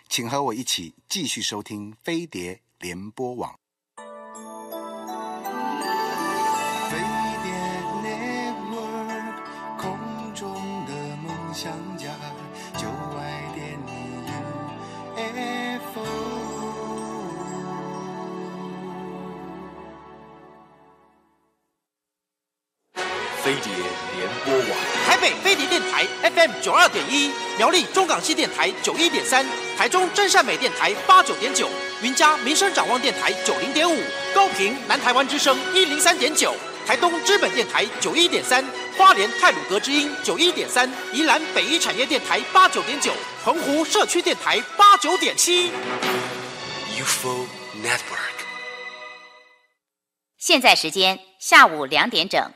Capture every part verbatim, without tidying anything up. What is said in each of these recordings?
请和我一起继续收听飞碟联播网。飞碟 Network 空中的梦想家，就爱点你 U F O。 飞碟联播网， 台北飞碟电台 F M 九二点一，苗栗中港系电台九一点三，台中真善美电台八九点九，云嘉民生展望电台九零点五，高屏南台湾之声一零三点九，台东知本电台九一点三，花莲太鲁阁之音九一点三，宜兰北一产业电台八九点九，澎湖社区电台八九点七。 U F O Network。 现在时间下午两点整。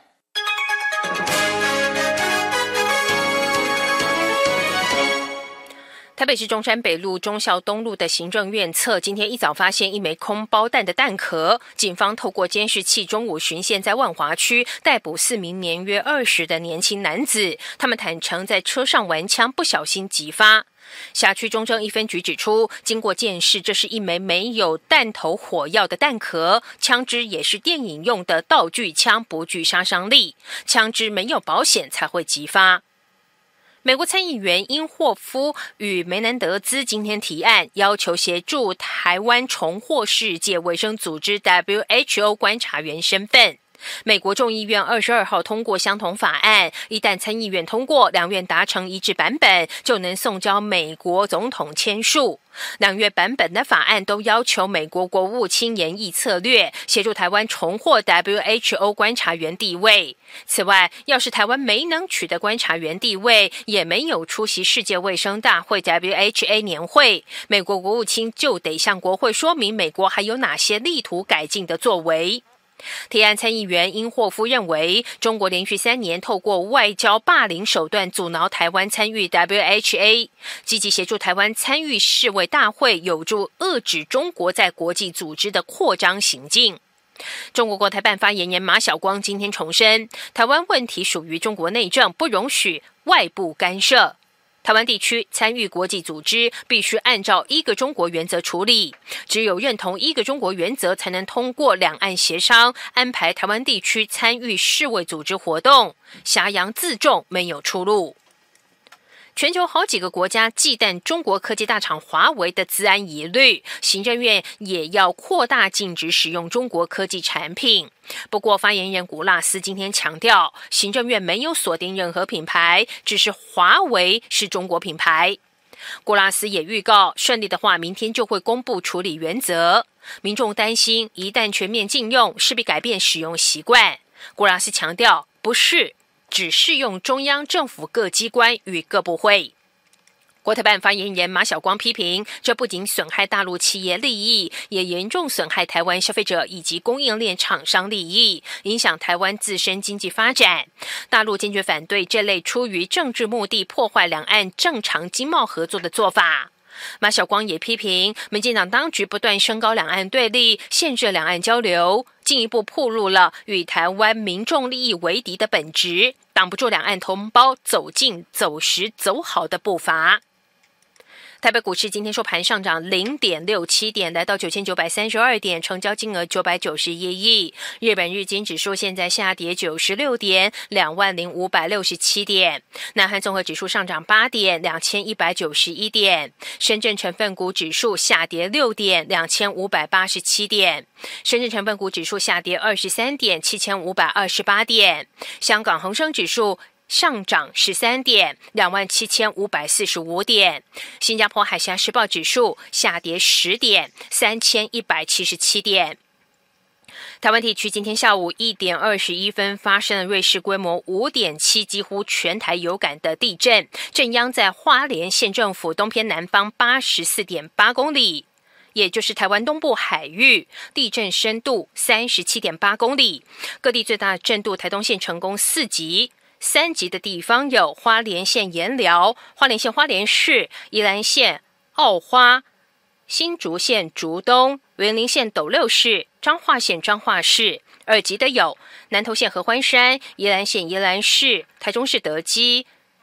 台北市中山北路忠孝东路的行政院侧，今天一早发现一枚空包弹的弹壳。警方透过监视器，中午巡线在万华区逮捕四名年约二十的年轻男子。他们坦承在车上玩枪，不小心击发。辖区中正一分局指出，经过鉴识，这是一枚没有弹头火药的弹壳，枪支也是电影用的道具枪，不具杀伤力。枪支没有保险才会击发。美国参议员因霍夫与梅南德兹今天提案，要求协助台湾重获世界卫生组织 W H O 观察员身份。美国众议院二十二号通过相同法案，一旦参议院通过，两院达成一致版本，就能送交美国总统签署。两院版本的法案都要求美国国务卿研议策略，协助台湾重获 W H O 观察员地位。此外，要是台湾没能取得观察员地位，也没有出席世界卫生大会 W H A 年会，美国国务卿就得向国会说明美国还有哪些力图改进的作为。提案参议员因霍夫认为，中国连续三年透过外交霸凌手段阻挠台湾参与 W H A， 积极协助台湾参与世卫大会，有助遏制中国在国际组织的扩张行径。中国国台办发言人马晓光今天重申，台湾问题属于中国内政，不容许外部干涉。台湾地区参与国际组织必须按照一个中国原则处理，只有认同一个中国原则，才能通过两岸协商安排台湾地区参与世卫组织活动，挟洋自重没有出路。全球好几个国家忌惮中国科技大厂华为的资安疑虑，行政院也要扩大禁止使用中国科技产品。不过，发言人古拉斯今天强调，行政院没有锁定任何品牌，只是华为是中国品牌。古拉斯也预告，顺利的话，明天就会公布处理原则。民众担心，一旦全面禁用，势必改变使用习惯。古拉斯强调，不是只适用中央政府各机关与各部会。国台办发言人马晓光批评，这不仅损害大陆企业利益，也严重损害台湾消费者以及供应链厂商利益，影响台湾自身经济发展。大陆坚决反对这类出于政治目的破坏两岸正常经贸合作的做法。马晓光也批评，民进党当局不断升高两岸对立，限制两岸交流，进一步暴露了与台湾民众利益为敌的本质，挡不住两岸同胞走近、走实、走好的步伐。台北股市今天收盘上涨 零点六七 点，来到九千九百三十二点，成交金额九百九十一亿。日本日经指数现在下跌九十六点，两万零五百六十七点。南韩综合指数上涨八点，两千一百九十一点。深圳成分股指数下跌六点，两千五百八十七点。深圳成分股指数下跌二十三点，七千五百二十八点。香港恒生指数上涨十三点，两万七千五百四十五点。新加坡海峡时报指数下跌十点，三千一百七十七点。台湾地区今天下午一点二十一分发生了瑞士规模五点七，几乎全台有感的地震，震央在花莲县政府东偏南方八十四点八公里。也就是台湾东部海域，地震深度三十七点八公里。各地最大震度，台东县成功四级。三级的地方有花莲县盐寮、花莲县花莲市、宜兰县澳花、新竹县竹东、云林县斗六市、彰化县彰化市。二级的有南投县合欢山、宜兰县宜兰市、台中市德基、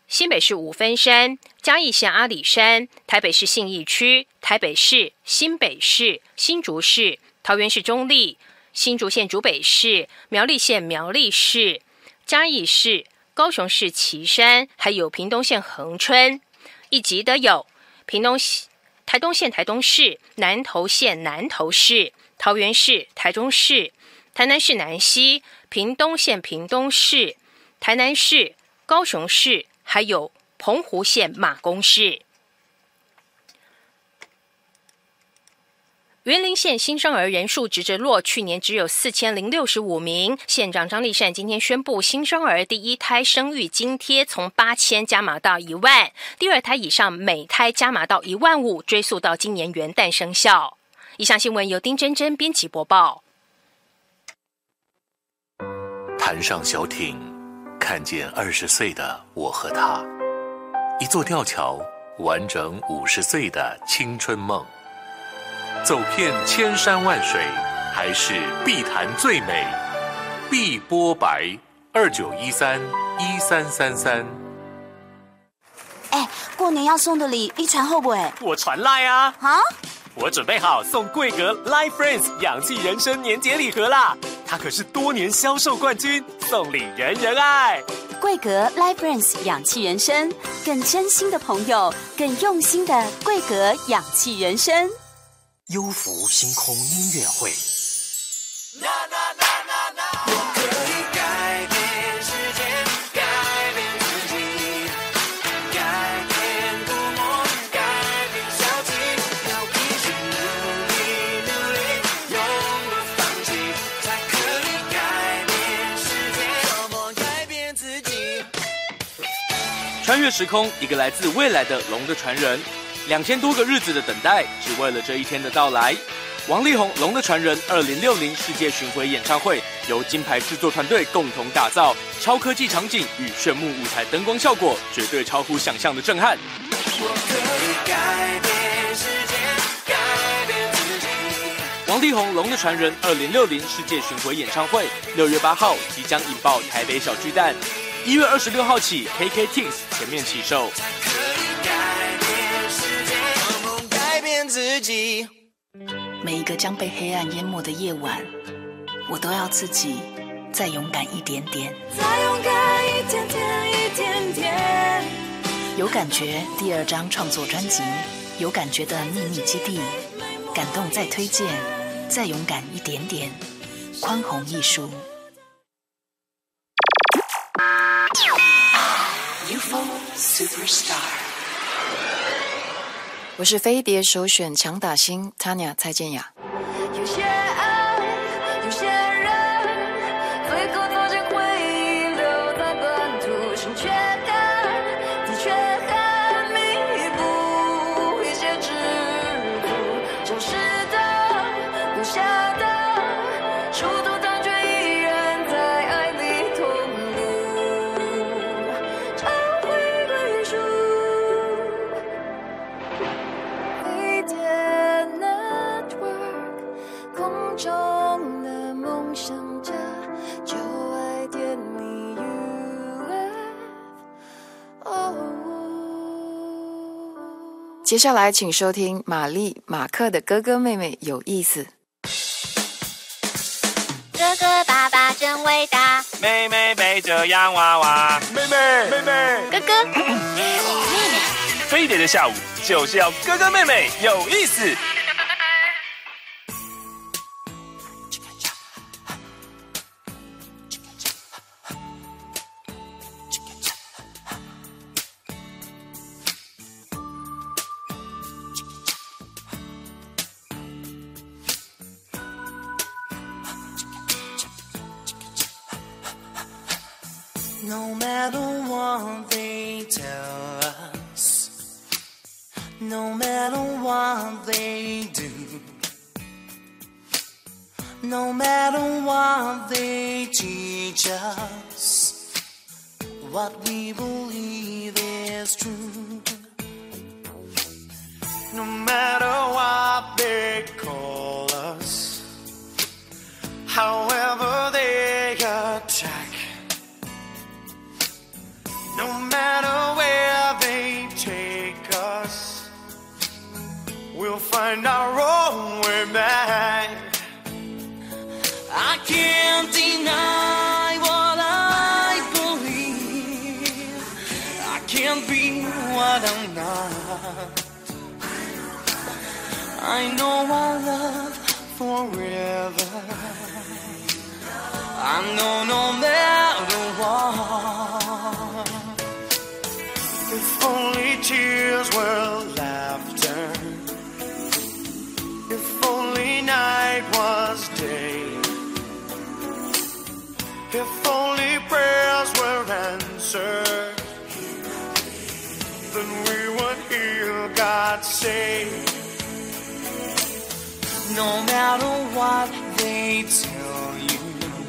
新北市五分山、嘉义县阿里山、台北市信义区、台北市、新北市、新竹市、桃园市中坜、新竹县竹北市、苗栗县苗栗市、嘉义市、高雄市旗山，还有屏东县恒春。一级的有屏东台东县台东市、南投县南投市、桃园市、台中市、台南市南溪、屏东县屏东市、台南市、高雄市，还有澎湖县马公市。云林县新生儿人数直直落，去年只有四千零六十五名。县长张丽善今天宣布，新生儿第一胎生育津贴从八千加码到一万，第二胎以上每胎加码到一万五，追溯到今年元旦生效。以上新闻由丁真真编辑播报。 潭上小艇，看见二十岁的我和他，一座吊桥，完整五十岁的青春梦。走遍千山万水，还是碧潭最美。碧波白二九一三一三三三。 哎，过年要送的礼，你传后不？哎， 我传赖啊！ 啊， 我准备好送贵格 Life Friends 氧气人生年节礼盒啦！它可是多年销售冠军，送礼人人爱。 贵格 Life Friends 氧气人生，更真心的朋友，更用心的贵格氧气人生。 优福星空音乐会。 我可以改变世界，改变自己，改变孤默，改变消极，要一直努力努力，永不放弃，才可以改变世界，怎么改变自己？ 穿越时空，一个来自未来的龙的传人。两千多个日子的等待，只为了这一天的到来。王力宏《龙的传人》二零六零世界巡回演唱会由金牌制作团队共同打造，超科技场景与炫目舞台灯光效果，绝对超乎想象的震撼。 我可以改变世界，改变自己。 王力宏《龙的传人》二零六零世界巡回演唱会六月八号即将引爆台北小巨蛋，一月二十六号起 K K Tings 全面起售。 自己每一个将被黑暗淹没的夜晚，我都要自己再勇敢一点点， 再勇敢一点点一点点。 有感觉第二张创作专辑，有感觉的秘密基地，感动再推荐，再勇敢一点点。宽宏艺术 U F O Superstar，我是飞碟首选强打星 Tanya 蔡健雅。 有些爱，有些人，最后走进回忆，留在本土，心却感，的确很弥补一些桎梏，消失的，留下的，触动感觉依然在爱里同路，找回归属。中的梦想家，就爱点你 U F O。 接下来请收听玛丽马克的哥哥妹妹有意思。 哥哥爸爸真伟大， 妹妹背着洋娃娃，妹妹妹妹哥哥妹妹。飞碟的下午就是要哥哥妹妹有意思。 No matter what they tell us, no matter what they do, no matter what they teach us, what we believe is true. No matter what they call us, however they attack, no matter where we'll find our own way back. I can't deny what I believe. I can't be what I'm not. I know our love forever. I know no matter what. If only tears were laughter. If only night was day. If only prayers were answered, then we would hear God say, no matter what they tell you,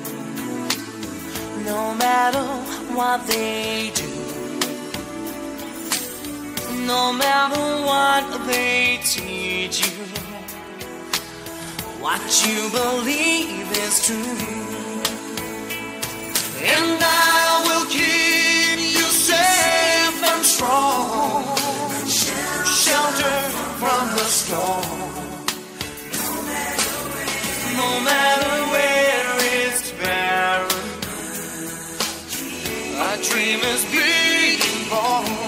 no matter what they do, no matter what they teach you, what you believe is true. And I will keep you safe and strong, shelter from the storm. No matter where it's barren, a dream is being born.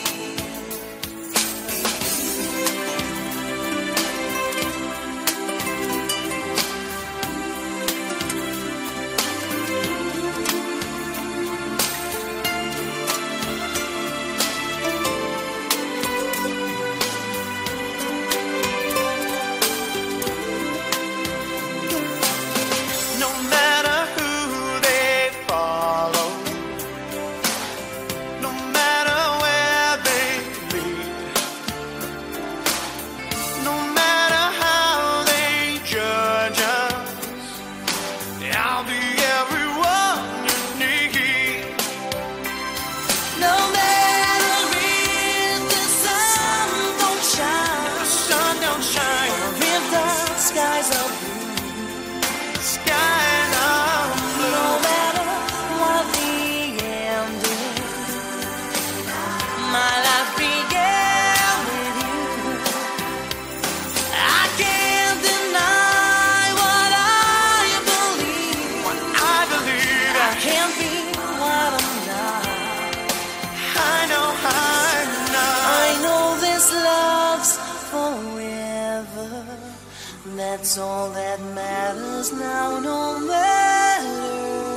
That's all that matters now, no matter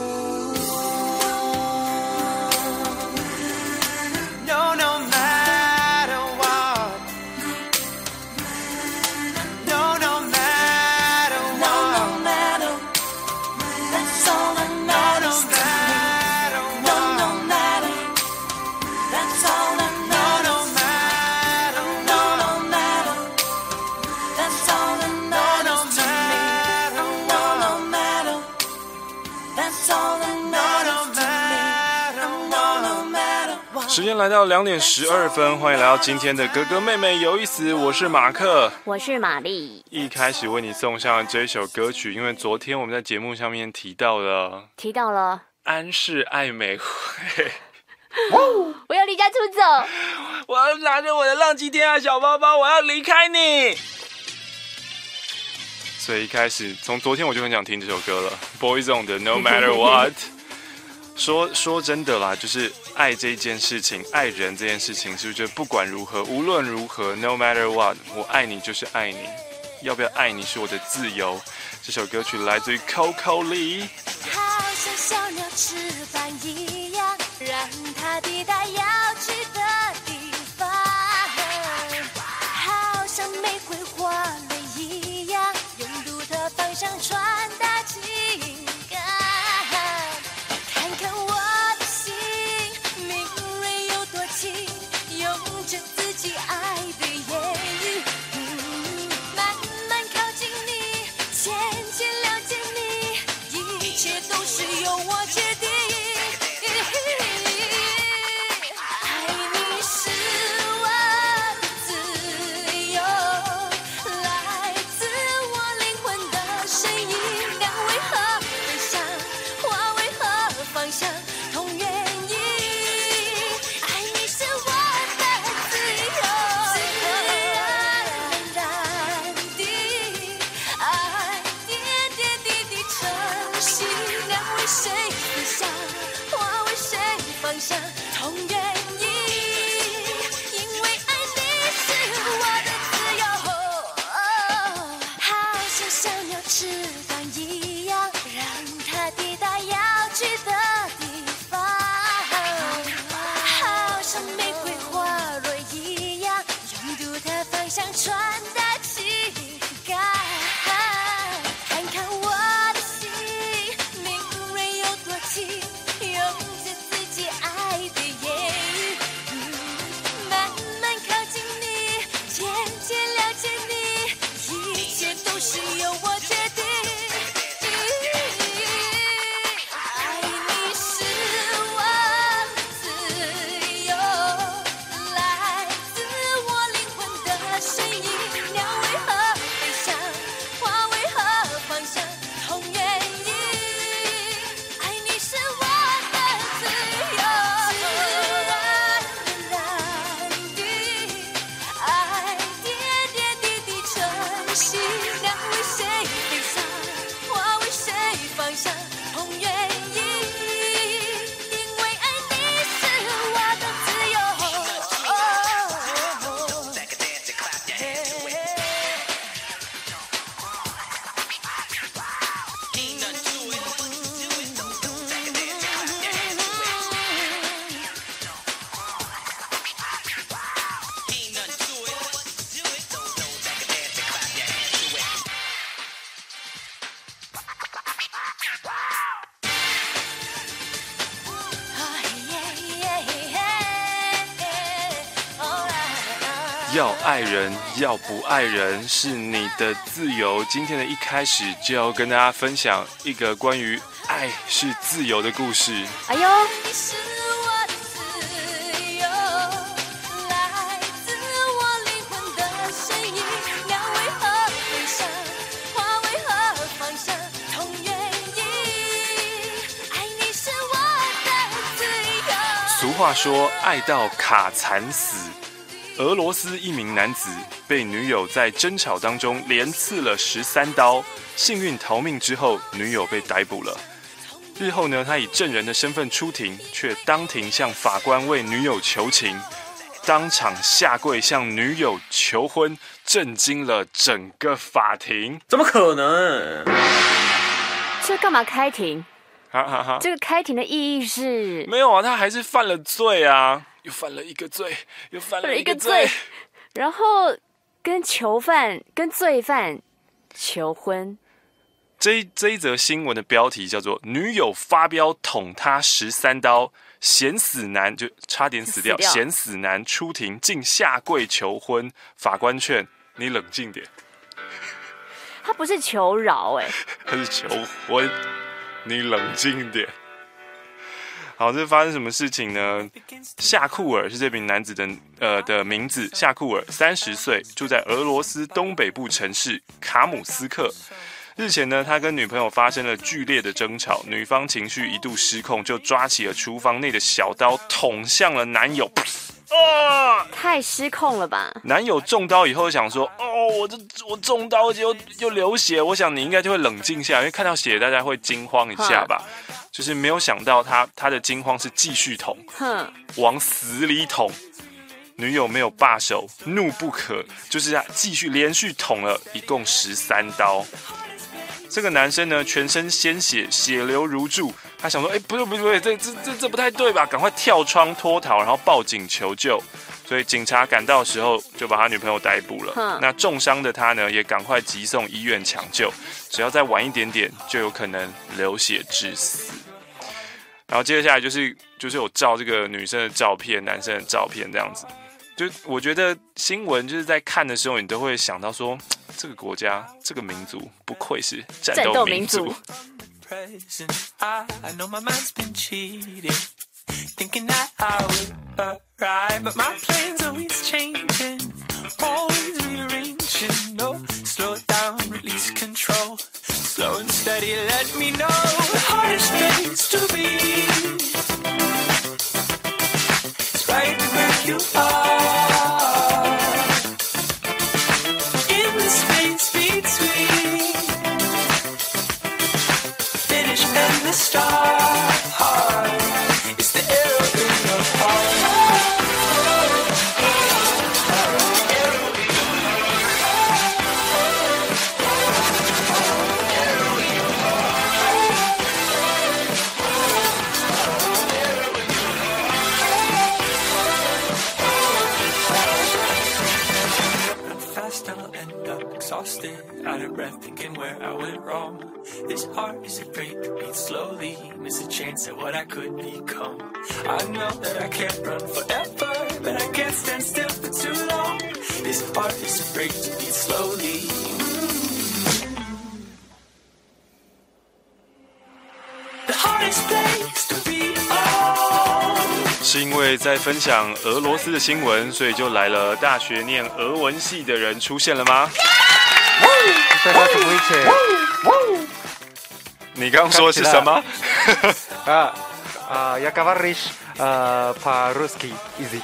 what. No, no matter what. No, no matter what. No, no matter. That's all that matters to me. No, no matter. That's all that matters. No, no matter. No, no matter. That's all that matters. Wow 时间来到两点十二分，欢迎来到今天的哥哥妹妹有意思，我是马克， 我是玛丽。一开始为你送上这首歌曲，因为昨天我们在节目上面提到了， 提到了安室爱美惠。 我要离家出走， 我要拿着我的浪迹天涯小包包，我要离开你。所以一开始从昨天我就很想听这首歌了 ，Boyzone 的 No Matter What 说。说真的啦，就是爱这件事情，爱人这件事情，是不是就不管如何，无论如何 ，No matter what， 我爱你就是爱你，要不要爱你是我的自由。这首歌曲来自于 Coco Lee。 好像小鸟翅膀一样，让它抵达要去的地方，好像玫瑰花蕾一样，用独特方向传达情感。看看我的心，敏锐有多情，用着自己爱的言语，嗯，慢慢靠近你，渐渐了解你，一切都是由我决定。 方向传达情感。看看我的心，敏锐又多情，用着自己爱的言语，嗯，慢慢靠近你，渐渐了解你，一切都是由我决定。爱你是我的自由，来自我灵魂的声音。鸟为何飞翔？花为何芳香？同原因。爱你是我的自由，是我的蓝雨，爱点点滴滴晨曦。鸟为谁飞翔？花为谁芳香？同原因。因为爱你是我的自由。 要爱人，要不爱人，是你的自由。今天的一开始就要跟大家分享一个关于爱是自由的故事。 哎呦， 你是我的自由，来自我灵魂的声音。鸟为何飞翔？花为何芳香？同原因。爱你是我的自由。 俗话说，爱到卡惨死。俄罗斯一名男子被女友在争吵当中连刺了十三刀，幸运逃命之后，女友被逮捕了。日后呢，他以证人的身份出庭，却当庭向法官为女友求情，当场下跪向女友求婚，震惊了整个法庭。 怎么可能？ 这干嘛开庭？ 哈哈哈， 这个开庭的意义是？ 没有啊，他还是犯了罪啊。又犯了一个罪，又犯了一个罪， 然后跟囚犯、跟罪犯求婚。 这一这一则新闻的标题叫做“女友发飙捅他十三刀，嫌死男就差点死掉，嫌死男出庭竟下跪求婚，法官劝你冷静点。” 他不是求饶哎、欸， 他是求婚，你冷静点。好，这发生什么事情呢？夏库尔是这名男子的呃的名字，夏库尔三十岁，住在俄罗斯东北部城市卡姆斯克。日前呢，他跟女朋友发生了剧烈的争吵，女方情绪一度失控，就抓起了厨房内的小刀捅向了男友。 啊！太失控了吧！ 男友中刀以后想说：“哦，我这我中刀又又流血，我想你应该就会冷静下来，因为看到血大家会惊慌一下吧。”就是没有想到他他的惊慌是继续捅，往死里捅。女友没有罢手，怒不可，就是他继续连续捅了一共十三刀。这个男生呢，全身鲜血，血流如注。他想说：“哎，不对不对，这这这这不太对吧？”赶快跳窗脱逃，然后报警求救。所以警察赶到的时候，就把他女朋友逮捕了。那重伤的他呢，也赶快急送医院抢救。只要再晚一点点，就有可能流血致死。然后接下来就是就是有照这个女生的照片、男生的照片这样子。就我觉得新闻就是在看的时候，你都会想到说，这个国家、这个民族不愧是战斗民族。 Thinking that I would arrive, but my plans always changing, always rearranging. No, slow down, release control. Slow and steady, let me know the hardest place to be. It's right where you are, in the space between finish and the start. I still end up exhausted, out of breath, thinking where I went wrong. This heart is afraid to beat slowly, miss a chance at what I could become. I know that I can't run forever, but I can't stand still for too long. This heart is afraid to beat slowly. The hardest place to be on. 是因为在分享俄罗斯的新闻，所以就来了大学念俄文系的人出现了吗？你刚刚说是什么？ 啊啊，я говоришь по-русски язык。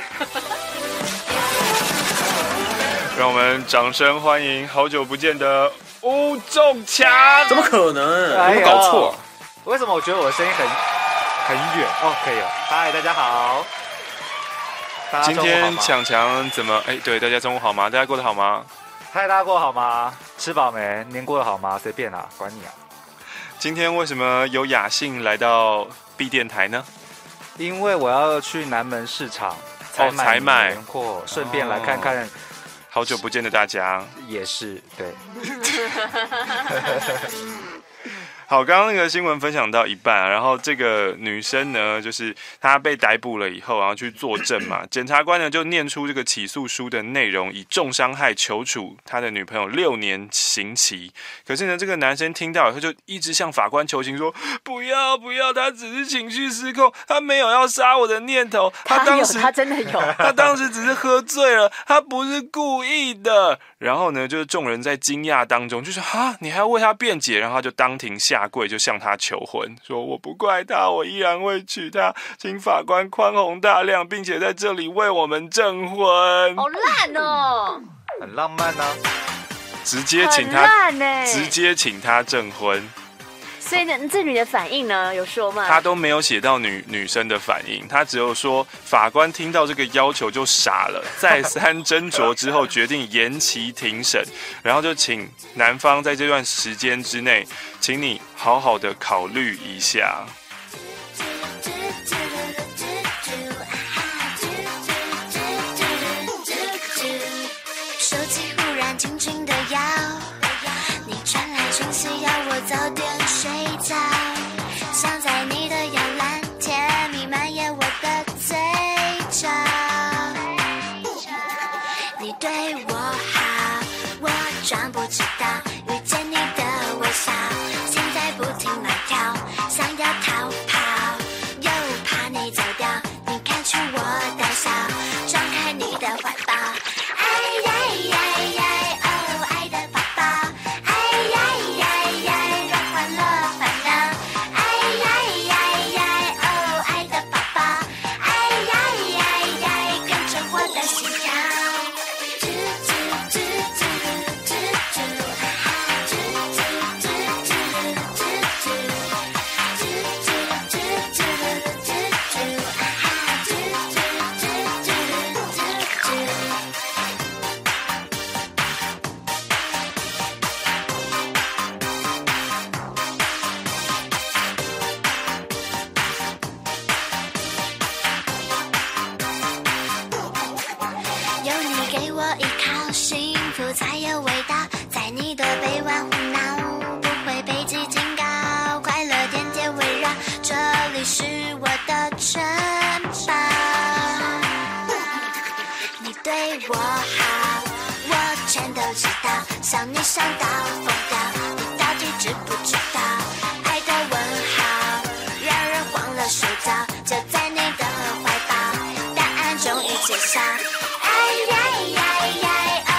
让我们掌声欢迎好久不见的吴仲强。 怎么可能？ 哎、 有没有搞错？ 为什么我觉得我的声音很很远？哦，可以了。嗨，大家好。大家今中午好吗天强强怎么？哎，对，大家中午好吗？大家过得好吗？ 嗨，大家过得好吗？吃饱没？年过得好吗？随便啦，管你啊。 今天为什么有雅兴来到 B 电台呢？ 因为我要去南门市场采买采买年货，顺便来看看。 好久不见的大家， 也是对。 好，刚刚那个新闻分享到一半、啊，然后这个女生呢，就是她被逮捕了以后，然后去作证嘛。检察官呢就念出这个起诉书的内容，以重伤害求处他的女朋友六年刑期。可是呢，这个男生听到以后就一直向法官求情说：“不要不要，他只是情绪失控，他没有要杀我的念头。他当时他真的有， 他当时只是喝醉了，他不是故意的。”然后呢，就是众人在惊讶当中，就说：“哈，你还要为他辩解？”然后他就当庭下跪，就向他求婚，说：“我不怪他，我依然会娶她，请法官宽宏大量，并且在这里为我们证婚。” 好烂哦， 很浪漫啊！ 直接请他， 很烂欸， 直接请他证婚。 所以呢，这女的反应呢，有说吗？ 他都没有写到女女生的反应，他只有说法官听到这个要求就傻了，再三斟酌之后决定延期庭审，然后就请男方在这段时间之内，请你好好的考虑一下。 手机忽然轻轻的摇，你传来讯息要我早点睡觉，想在你的摇篮甜蜜蔓延我的嘴角。你对我好，我装不知道，遇见你的微笑，心在不停乱跳，想要逃跑，又怕你走掉，你看出我胆小，张开你的怀抱。才有味道，在你的臂弯胡闹，不会被记警告，快乐点点围绕，这里是我的城堡。你对我好，我全都知道，想你想到疯掉，你到底知不知道？爱的问号，让人慌了睡着，就在你的怀抱，答案终于揭晓。哎呀呀呀！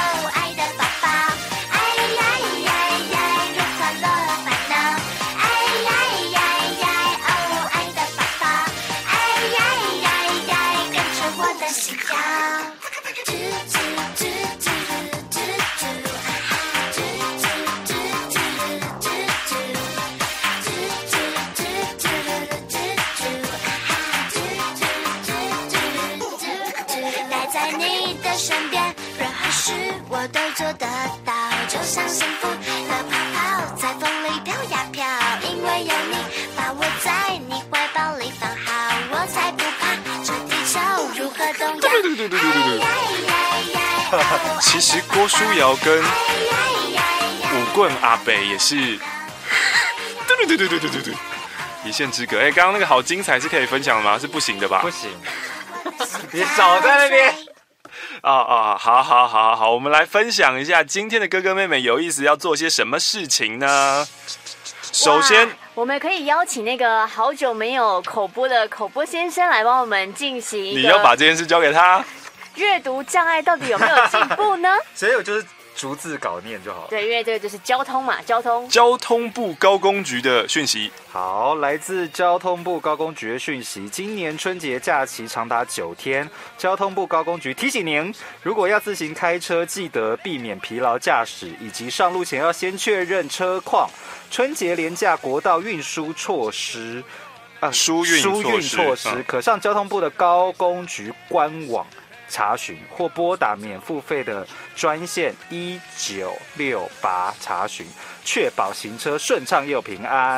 身边，任何事我都做得到，就像幸福的泡泡在风里飘呀飘。因为有你，把我在你怀抱里放好，我才不怕这地球如何动摇。哎呀呀呀！ 其实郭书瑶跟舞棍阿北也是，对对对对对对对对，一线之隔。哎，刚刚那个好精彩，是可以分享的吗？是不行的吧？ 不行，你少在那边。 啊啊，好好好好，我们来分享一下今天的哥哥妹妹有意思要做些什么事情呢？首先， 我们可以邀请那个好久没有口播的口播先生来帮我们进行一个。 你要把这件事交给他。 阅读障碍到底有没有进步呢？ 所以我就是逐字稿念就好了。 对，因为这个就是交通嘛，交通。 交通部高工局的讯息。 好，来自交通部高工局的讯息，今年春节假期长达九天，交通部高工局提醒您，如果要自行开车，记得避免疲劳驾驶，以及上路前要先确认车况。春节连假国道运输措施， 啊，疏运疏运措施， 嗯、 可上交通部的高工局官网查询，或拨打免付费的专线一九六八查询，确保行车顺畅又平安。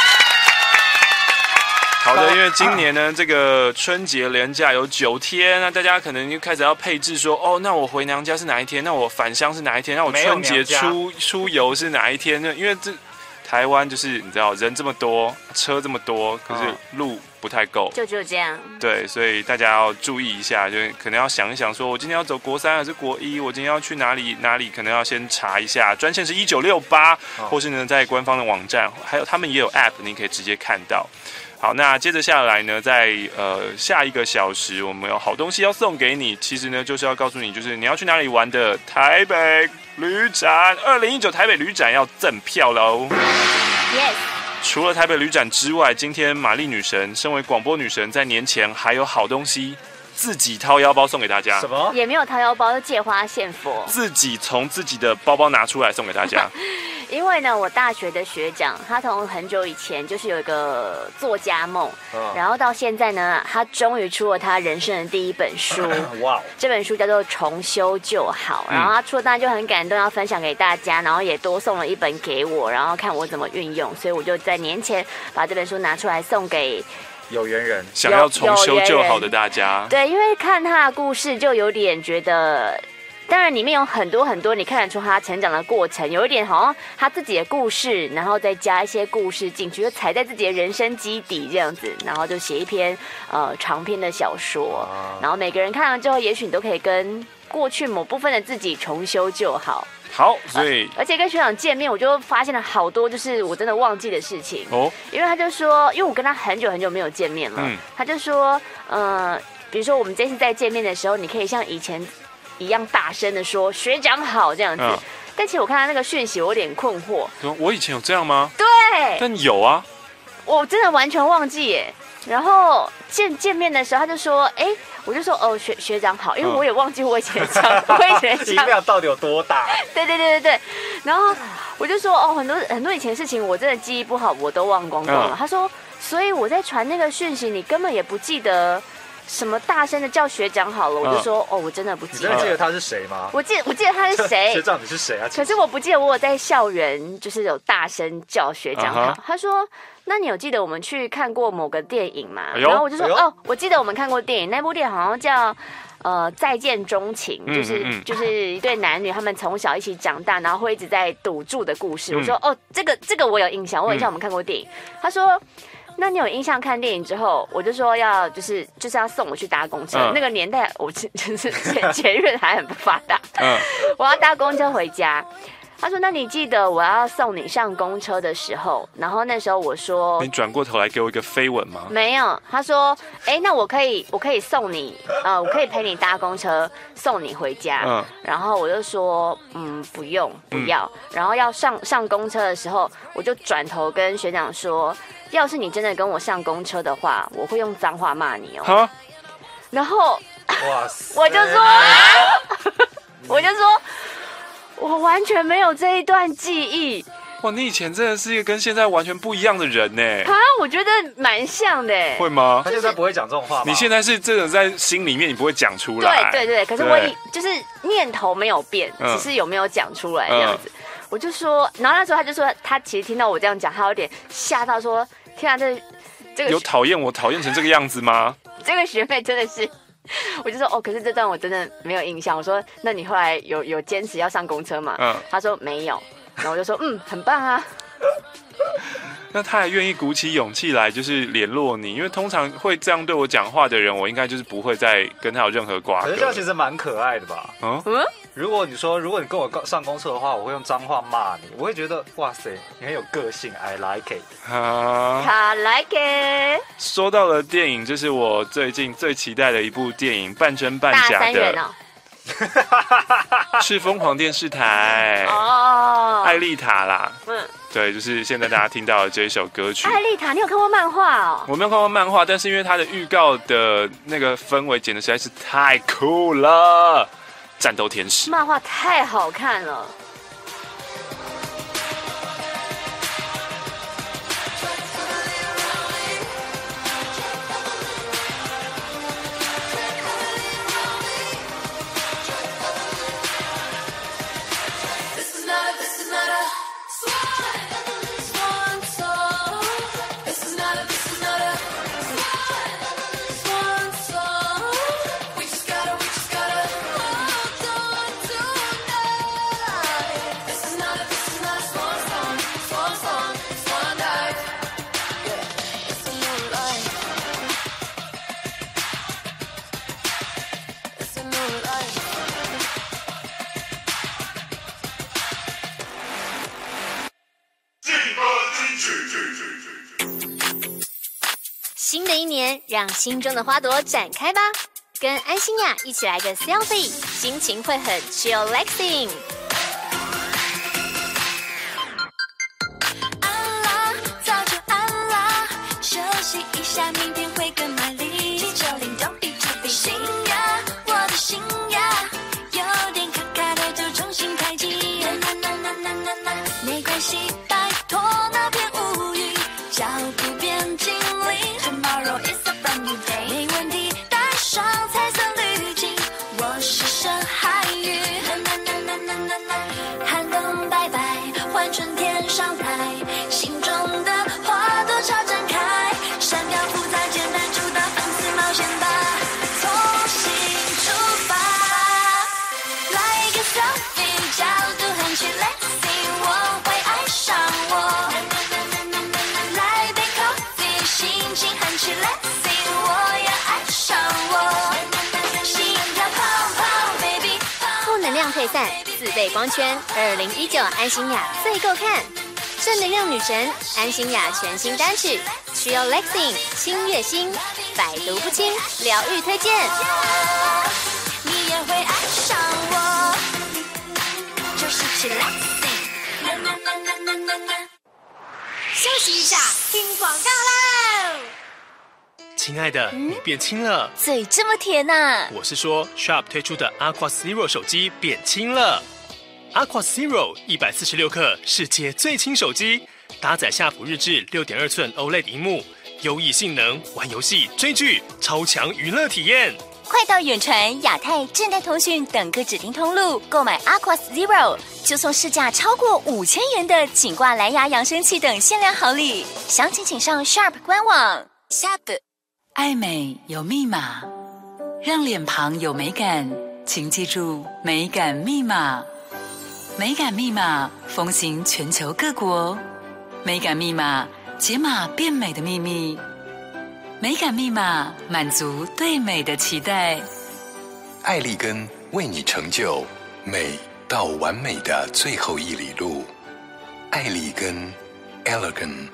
好的，因为今年呢，这个春节连假有九天，那大家可能就开始要配置说，哦，那我回娘家是哪一天？那我返乡是哪一天？那我春节出出游是哪一天呢？因为这台湾就是你知道人这么多，车这么多，可是路不太够， 就只有这样。 对，所以大家要注意一下，就可能要想一想说，我今天要走国三还是国一？我今天要去哪里？哪里可能要先查一下。专线是一九六八，或是呢在官方的网站，还有他们也有 App， 你可以直接看到。好，那接着下来呢，在呃下一个小时，我们有好东西要送给你。其实呢，就是要告诉你，就是你要去哪里玩的台北旅展，二零一九台北旅展要赠票喽。 Yes。 除了台北旅展之外，今天玛丽女神身为广播女神，在年前还有好东西自己掏腰包送给大家。 什么？ 也没有掏腰包，就借花献佛。 自己从自己的包包拿出来送给大家。 因为呢，我大学的学长，他从很久以前就是有一个作家梦，哦、然后到现在呢，他终于出了他人生的第一本书。哇！这本书叫做《重修就好》，然后他出了当然就很感动，要分享给大家，然后也多送了一本给我，然后看我怎么运用，所以我就在年前把这本书拿出来送给有缘人， 想要重修就好的大家。 对，因为看他的故事，就有点觉得。当然，里面有很多很多，你看得出他成长的过程，有一点好像他自己的故事，然后再加一些故事进去，就踩在自己的人生基底这样子，然后就写一篇呃长篇的小说，然后每个人看了之后，也许你都可以跟过去某部分的自己重修就好。 好，所以、 呃、而且跟学长见面，我就发现了好多就是我真的忘记的事情哦，因为他就说，因为我跟他很久很久没有见面了，嗯、他就说，呃，比如说我们这次再见面的时候，你可以像以前一样大声的说学长好这样子，嗯、但其实我看他那个讯息，我有点困惑。 我以前有这样吗？ 对， 但有啊， 我真的完全忘记耶。然后见见面的时候，他就说：“哎，我就说哦，学学长好，因为我也忘记我以前这样，嗯、我以前音量到底有多大？” 对对对对对。然后我就说：“哦，很多很多以前的事情，我真的记忆不好，我都忘光光了。嗯”他说：“所以我在传那个讯息，你根本也不记得。”什么大声的叫学长好了，我就说、嗯、哦，我真的不记得。 你真的记得他是谁吗？ 我记得，我记得他是谁。 学长你是谁啊？ 可是我不记得我有在校园就是有大声叫学长好。Uh-huh. 他说：“那你有记得我们去看过某个电影吗？”哎、然后我就说：“哎、哦，我记得我们看过电影，那部电影好像叫呃再见钟情，嗯、就是、嗯、就是一对男女，他们从小一起长大，然后会一直在赌注的故事。嗯”我说：“哦，这个这个我有印象，我有印象我们看过电影。嗯”他说。那你有印象看电影之后，我就说要就是就是要送我去搭公车。嗯、那个年代我就是捷捷运还很不发达，嗯、我要搭公车回家。他说：“那你记得我要送你上公车的时候，然后那时候我说， 你转过头来给我一个飞吻吗？ 没有。他说：哎，那我可以，我可以送你，呃，我可以陪你搭公车送你回家。嗯，然后我就说，嗯，不用，不要。嗯、然后要上上公车的时候，我就转头跟学长说，要是你真的跟我上公车的话，我会用脏话骂你哦。哈，然后，哇塞，我就说，我就说。”我完全没有这一段记忆。 哇，你以前真的是一个跟现在完全不一样的人呢。 啊，我觉得蛮像的。 会吗？ 他现在不会讲这种话吗？ 你现在是真的在心里面，你不会讲出来。 对对对，可是我就是念头没有变，只是有没有讲出来这样子。嗯、我就说，然后那时候他就说，他其实听到我这样讲，他有点吓到，说：“天啊，这这个有讨厌我讨厌成这个样子吗？” 这个学妹真的是。 我就说哦，可是这段我真的没有印象。我说那你后来有有坚持要上公车吗？嗯，他说没有。然后我就说嗯，很棒啊。 那他还愿意鼓起勇气来，就是联络你，因为通常会这样对我讲话的人，我应该就是不会再跟他有任何瓜葛。 可是这样其实蛮可爱的吧？嗯嗯。如果你说，如果你跟我上公车的话，我会用脏话骂你，我会觉得哇塞，你很有个性 ，I like it。 啊 I like it。 说到了电影，这是我最近最期待的一部电影，半真半假的。大三元哦。是疯狂电视台哦，艾丽塔啦。嗯。对，就是现在大家听到的这一首歌曲。 艾丽塔，你有看过漫画哦？ 我没有看过漫画，但是因为它的预告的那个氛围剪得实在是太酷了，战斗天使。 漫画太好看了。 新的一年，让心中的花朵展开吧！跟安心雅一起来个 selfie， 心情会很 chillaxing。 安啦，早就安啦，休息一下，明天会更卖力。七九零 Don't be too busy。心呀，我的心呀，有点卡卡的，就重新开机。啦啦啦啦啦啦，没关系，拜托那片乌云，脚步变精灵。Tomorrow is a brand new day， 没问题，带上彩色滤镜，我是深海鱼。啦啦啦啦啦啦啦，寒冬拜拜，换春天上台，心中的花朵超展开，闪耀不再简单，主打粉丝冒险吧，重新出发，来一个 selfie， 角度很去 let's see， 我会爱上我。来杯 coffee， 心情很去 let's see， 我要爱上我。心跳泡泡 baby， 负能量退散，四倍光圈，二零一九安心雅最够看。正能量女神安心雅全新单曲 chillaxing 清月心，百毒不侵，疗愈推荐。 你也会爱上我，就是 chillaxing。 休息一下，听广告喽。 亲爱的，你变轻了， 嘴这么甜啊！ 我是说 Sharp 推出的 Aqua Zero 手机变轻了。Aqua Zero 一百四十六克，世界最轻手机，搭载夏普日志 六点二寸 O L E D 萤幕，优异性能，玩游戏、追剧，超强娱乐体验。 快到远传、亚太、正代通讯等各指定通路购买 Aqua Zero， 就送市价超过五千元的颈挂蓝牙扬声器等限量好礼。详情请上 Sharp 官网。Sharp 爱美有密码，让脸庞有美感，请记住美感密码。美感密码风行全球各国，美感密码解码变美的秘密，美感密码满足对美的期待。 艾丽根为你成就美到完美的最后一里路。艾丽根 Elegant。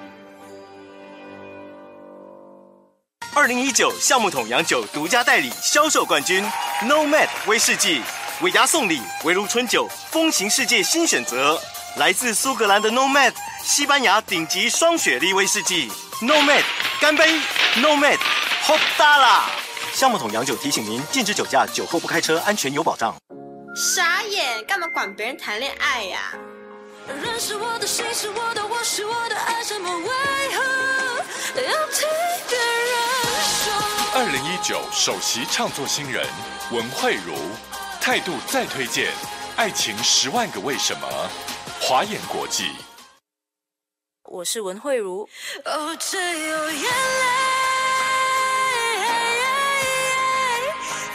二零一九橡木桶洋酒独家代理销售冠军 Nomad 威士忌，尾牙送礼围炉春酒，风行世界新选择。来自苏格兰的 Nomad， 西班牙顶级双雪莉威士忌 Nomad， 干杯 Nomad Hop Dala。橡木桶洋酒提醒您：禁止酒驾，酒后不开车，安全有保障。 傻眼，干嘛管别人谈恋爱呀、啊？ 人是我的，心是我的，我是我的，爱什么？为何要听别人说？ 二零一九首席创作新人文慧茹，态度再推荐，爱情十万个为什么，华研国际。 我是文慧茹。 哦，只有眼泪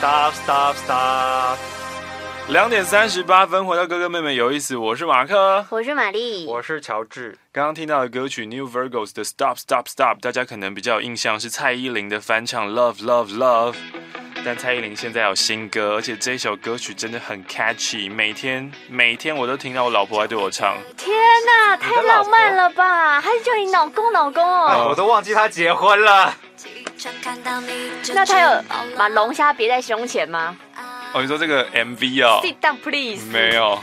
Stop Stop Stop。 两点三十八分，回到哥哥妹妹有意思，我是马克， 我是玛丽， 我是乔治。 刚刚听到的歌曲 New Virgos 的 Stop Stop Stop， 大家可能比较有印象是蔡依林的翻唱 Love Love Love， 但蔡依林现在有新歌，而且这首歌曲真的很 catchy， 每天每天我都听到我老婆在对我唱。 天哪，太浪漫了吧！还是叫你老公老公哦、 呃，我都忘记他结婚了。 那他有把龙虾别在胸前吗？ 哦，你说这个 M V 哦 ？Sit down, please。 没有。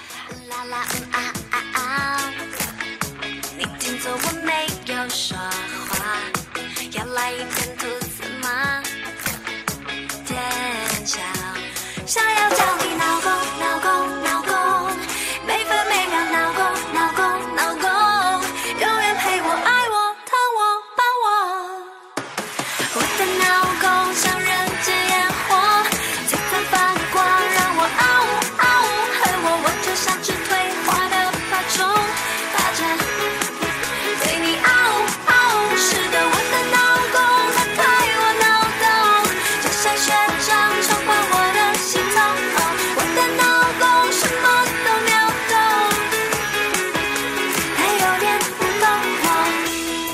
你听着我没有说话，要来一点吐司吗？甜笑，想要叫你老公老公老公，每分每秒老公老公老公，永远陪我爱我疼我抱我。我的老公像人间烟火，璀璨发光让我嗷嗷，恨我我就像只退化的爬虫，爬着对你嗷嗷。是的，我的老公他开我脑洞，就像学长闯关我的系统。我的老公什么都秒懂，还有点不懂我。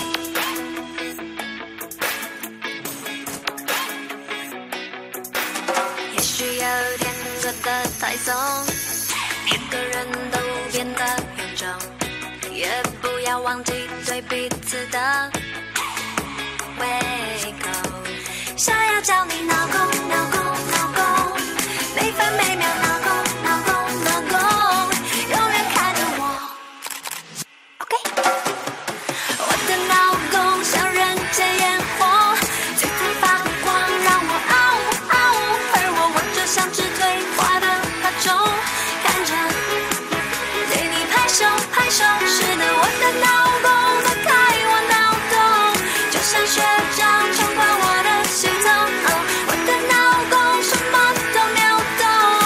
也许有点过得太松，每个人都变得臃肿，也不要忘记对彼此的胃口。想要叫你老公老公老公，每分每秒老公老公老公，永远看着我。OK， 我的老公像人间烟火，璀璨发光让我嗷嗷，而我我就像只退化的爬虫，看着对你拍手拍手。是的，我的老公他开我脑洞，就像学长闯关我的系统。我的老公什么都秒懂，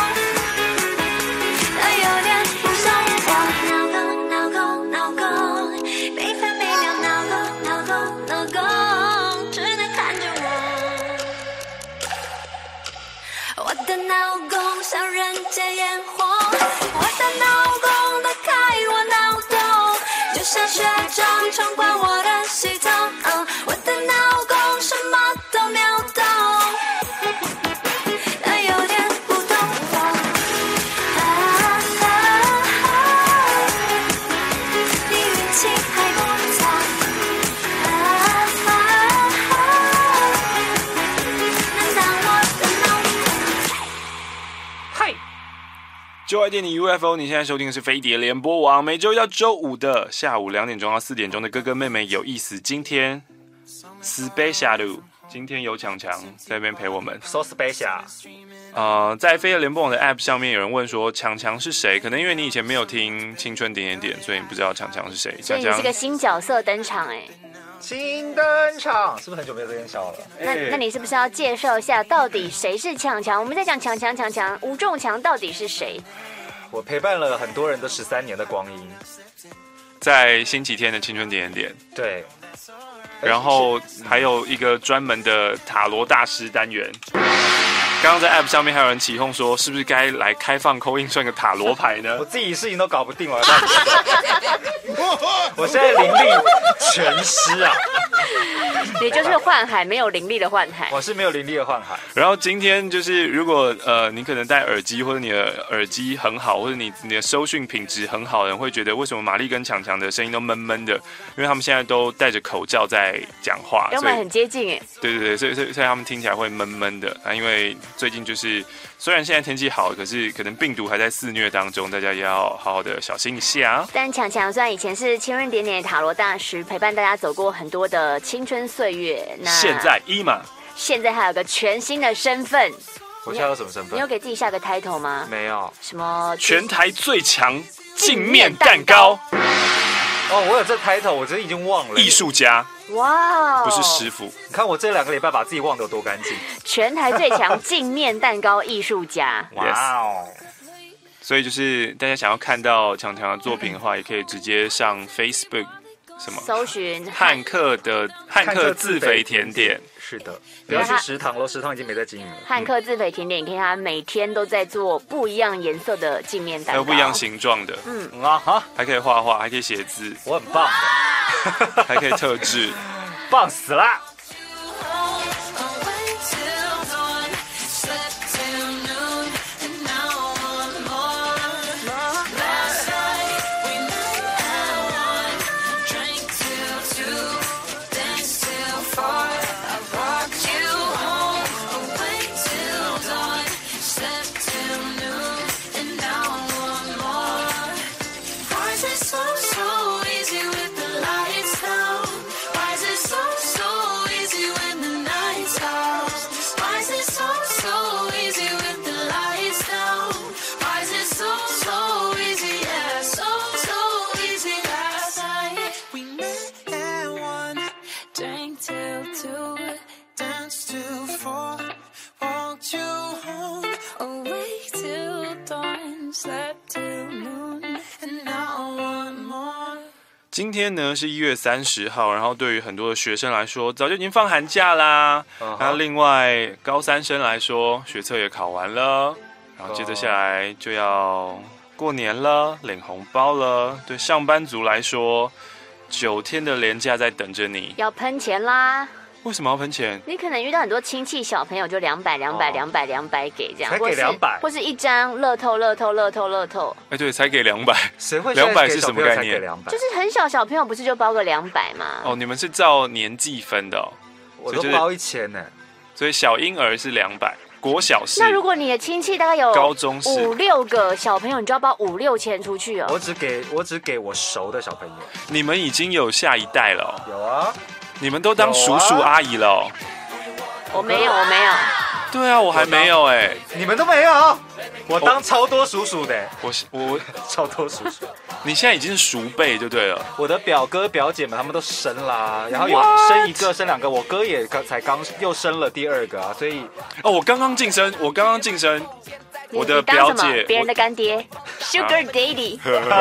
他有点不懂我。老公老公老公，每分每秒老公老公老公，只能看着我。我的老公像人间烟火，我的老公他开我脑洞，就像学长闯关我的系统。我的老公什么都秒懂，他有点不懂我。啊啊啊、你运气还不错。啊啊啊、能当我的老公。 嗨，就爱电你 U F O， 你现在收听的是飞碟联播网，每周一到周五的下午两点钟到四点钟的哥哥妹妹有意思。今天 special， 今天有强强在那边陪我们 ，so special。 呃，在飞碟联播网的 App 上面有人问说强强是谁？可能因为你以前没有听青春点点点，所以你不知道强强是谁。 所以你是个新角色登场哎、欸。 新登场，是不是很久没有这件笑了？ 那那你是不是要介绍一下到底谁是强强？我们在讲强强强强，吴仲强到底是谁？ 我陪伴了很多人的十三年的光阴， 在星期天的青春点点点。 对， 然后还有一个专门的塔罗大师单元。刚刚在 App 上面还有人起哄说，是不是该来开放call in算个塔罗牌呢？ 我自己事情都搞不定了，我现在灵力全失啊！ 你就是幻海，没有灵力的幻海。 我是没有灵力的幻海。 然后今天就是，如果呃你可能戴耳机，或者你的耳机很好，或者你你的收讯品质很好的人，会觉得为什么玛丽跟强强的声音都闷闷的？因为他们现在都戴着口罩在讲话， 跟我们很接近哎。 对对对，所以所以所以他们听起来会闷闷的啊，因为最近就是虽然现在天气好，可是可能病毒还在肆虐当中，大家也要好好的小心一下。 但强强虽然以前是青春点点的塔罗大师，陪伴大家走过很多的青春岁月，那现在一嘛， 现在还有个全新的身份。 我现在有什么身份？ 你有给自己下个 title 吗？ 没有。 什么？ 全台最强镜面蛋糕。 哦，我有这 title， 我真已经忘了。 艺术家。 哇、wow ， 不是师傅。 你看我这两个礼拜把自己忘得有多干净。 全台最强镜面蛋糕艺术家。 哇哦！ 所以就是大家想要看到强强的作品的话，也可以直接上 Facebook 什么搜寻汉克的汉克自肥甜点。 是的，不要去食堂咯，食堂已经没在经营了。 汉克自肥甜点，你看他每天都在做不一样颜色的镜面蛋糕， 还有不一样形状的， 嗯啊哈， 还可以画画，还可以写字， 我很棒， 还可以特制， 棒死啦！ 今天呢是一月三十号，然后对于很多的学生来说，早就已经放寒假啦。Uh-huh. 然后另外高三生来说，学测也考完了，然后接着下来就要过年了，领红包了。对上班族来说，九天的连假在等着你， 要喷钱啦。 为什么要喷钱？ 你可能遇到很多亲戚小朋友就两百两百两百两百给这样， 才给两百， 或是一张乐透乐透乐透乐透。 哎，对，才给两百， 谁会两百是什么概念？ 就是很小小朋友不是就包个两百吗？ 哦，你们是照年纪分的哦， 我都包一千呢， 所以小婴儿是两百，国小是。 那如果你的亲戚大概有高中五六个小朋友，你就要包五六千出去哦。 我只给我只给我熟的小朋友。 你们已经有下一代了哦？ 有啊。 你们都当叔叔阿姨了哦？ 我没有，我没有。 对啊，我还没有哎。 你们都没有？我当超多叔叔的。 我我超多叔叔。 你现在已经是叔辈就对了。 我的表哥表姐们他们都生啦，然后有生一个生两个，我哥也刚才刚又生了第二个啊，所以哦，我刚刚晋升，我刚刚晋升。我的表姐， 别人的干爹 ，Sugar Daddy。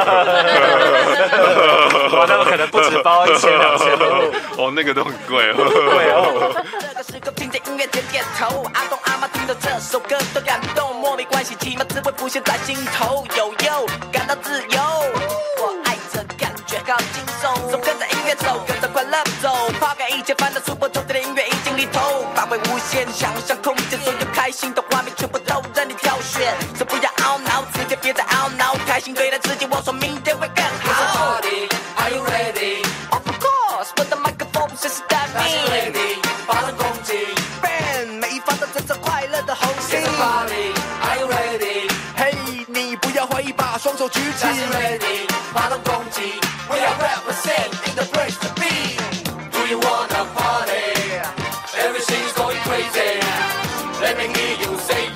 哇，那我可能不止包一千两千哦。 哦，那个都很贵哦。 贵哦。 这个时刻听着音乐点点头，阿公阿妈听到这首歌都感动，莫名关系奇妙滋味浮现在心头，有有感到自由。我爱这感觉好轻松，走跟着音乐走，跟着快乐走，抛开一切烦恼，触碰头顶的音乐已经里头，发挥无限想象空间，所有开心的画面全部都任你挑选。所以不要懊恼，自己别再懊恼，开心对待自己，我说明天会更好。Are you ready? Of course, but the microphone says that me. 发动攻击 ，Band 每一方都真正快乐的红心。Are you ready? Hey， 你不要怀疑，把双手举起。Ready? 发动攻击 ，We are represent in the place to be. Do you wanna party? Everything's going crazy. Let me hear you say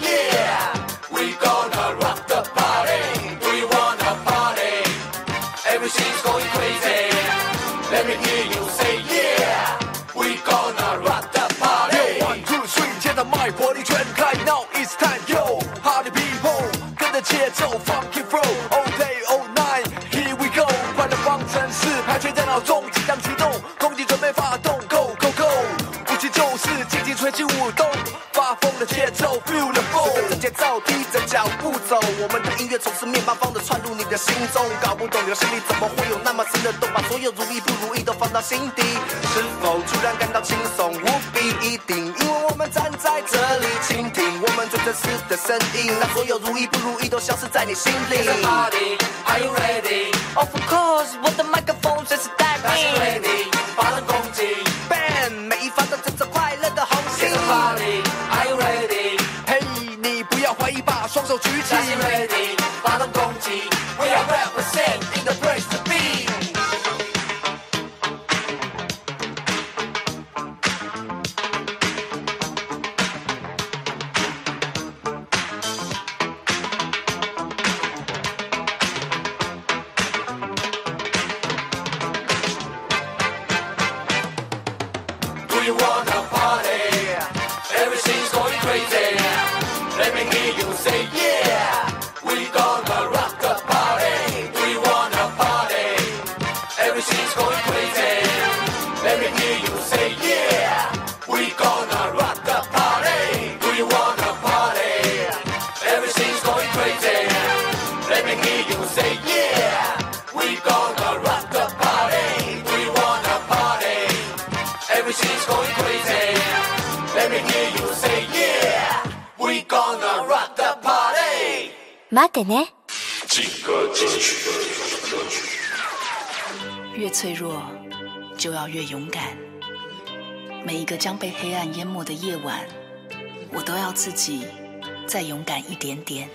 yeah.We gonna rock the party. Do you wanna party? Everything's going crazy. Let me hear you say yeah. We gonna rock the party. One two three， 现在脉搏力全开 ，Now it's time, yo, party people， 跟着节奏 funky flow, all day all night, here we go。快乐方程式排吹在脑中，即将启动，攻击准备发动 ，Go go go， 武器就是尽情吹起舞动。发疯的节奏 ，feel the flow， 跟着节奏，提着脚步走。我们的音乐总是面八方的传入你的心中，搞不懂你的心里怎么会有那么深的洞，把所有如意不如意都放到心底。是否突然感到轻松无比？一定，因为我们站在这里倾听我们最真实的声音，让所有如意不如意都消失在你心里。Party, are you ready? Of course, what the microphone says that me. Ready? 发动攻击 ，Band 每一方都真正快乐的红心。Party.Are you ready? Hey， 你不要怀疑，把双手举起。Are you ready? 发动攻击 ，We are represent in the place to be. Do you wanna party? Everything's going crazy. Let me hear you say yeah. We gonna rock the party. Do you wanna party? Everything's going crazy. Let me hear you say yeah. We gonna We gonna rock the party。 待ってね。 劲歌金曲。 越脆弱，就要越勇敢。每一个将被黑暗淹没的夜晚，我都要自己再勇敢一点点。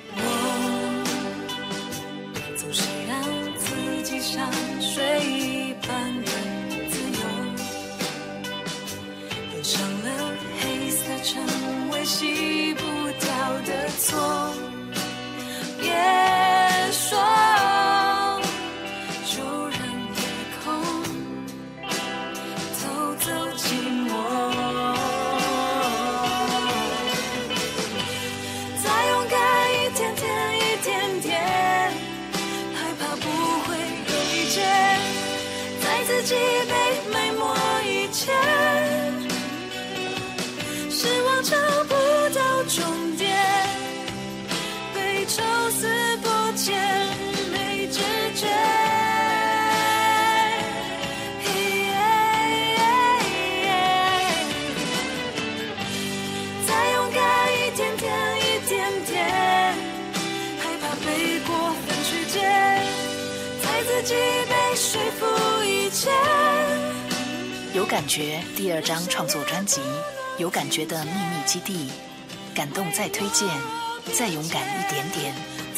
我总是让自己像水一般的自由，染上了黑色，成为洗不掉的错。别说，就让夜空偷走寂寞。再勇敢一点点，一点点，害怕不会有一天，在自己被埋没以前，失望找不到终点。抽丝剥茧，没知觉。再勇敢一点点，一点点，害怕被过分曲解，在自己被说服以前。 有感觉第二张创作专辑，有感觉的秘密基地，感动再推荐。再勇敢一点点。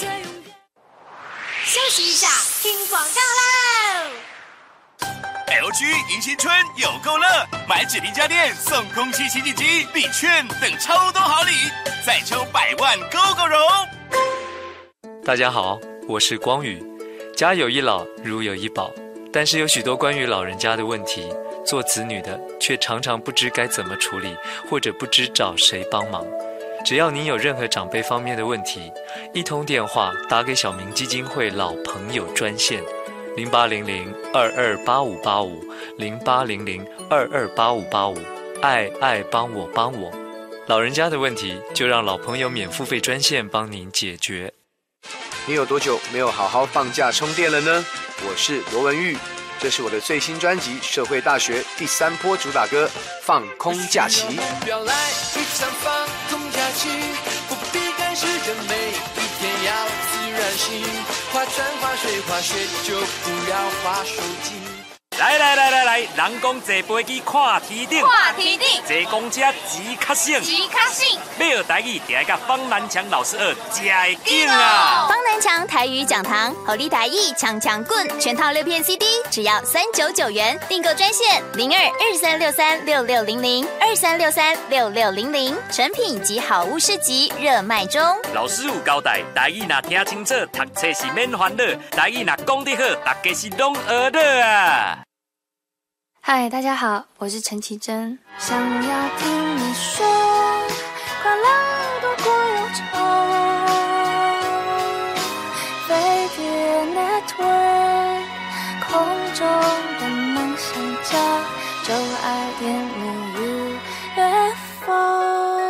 休息一下，听广告喽。 L G 迎新春有够乐，买指定家电送空气清净机、礼券等超多好礼，再抽百万 Go Go 荣。 大家好，我是光宇。家有一老，如有一宝，但是有许多关于老人家的问题，做子女的却常常不知该怎么处理，或者不知找谁帮忙。只要您有任何长辈方面的问题，一通电话打给小明基金会老朋友专线零八零零二二八五八五零八零零二二八五八五，爱爱帮我帮我，老人家的问题就让老朋友免付费专线帮您解决。 你有多久没有好好放假充电了呢？我是罗文玉，这是我的最新专辑《社会大学》第三波主打歌《放空假期》。 要来一场放空假期，不必赶时间，每一天要自然醒。划船、划水、滑雪，就不要滑手机。 来来来来来，人讲坐飞机看天顶， 看天顶， 坐公车钱较省， 钱较省。 要学台语，就要甲方南强老师学，才会紧啊！ 方南强台语讲堂，吼你台语强强滚，全套六片 C D 只要三九九元，订购专线零二二三六三六六零零二三六三六六零零，成品及好物市集热卖中。 老师有交代，台语若听清楚，读册是免烦恼；台语若讲得好，大家是拢学得啊！ 嗨，大家好，我是陈绮贞。想要听你说，快乐多过忧愁。Baby Network， 空中的梦想家，就爱点你 U F O。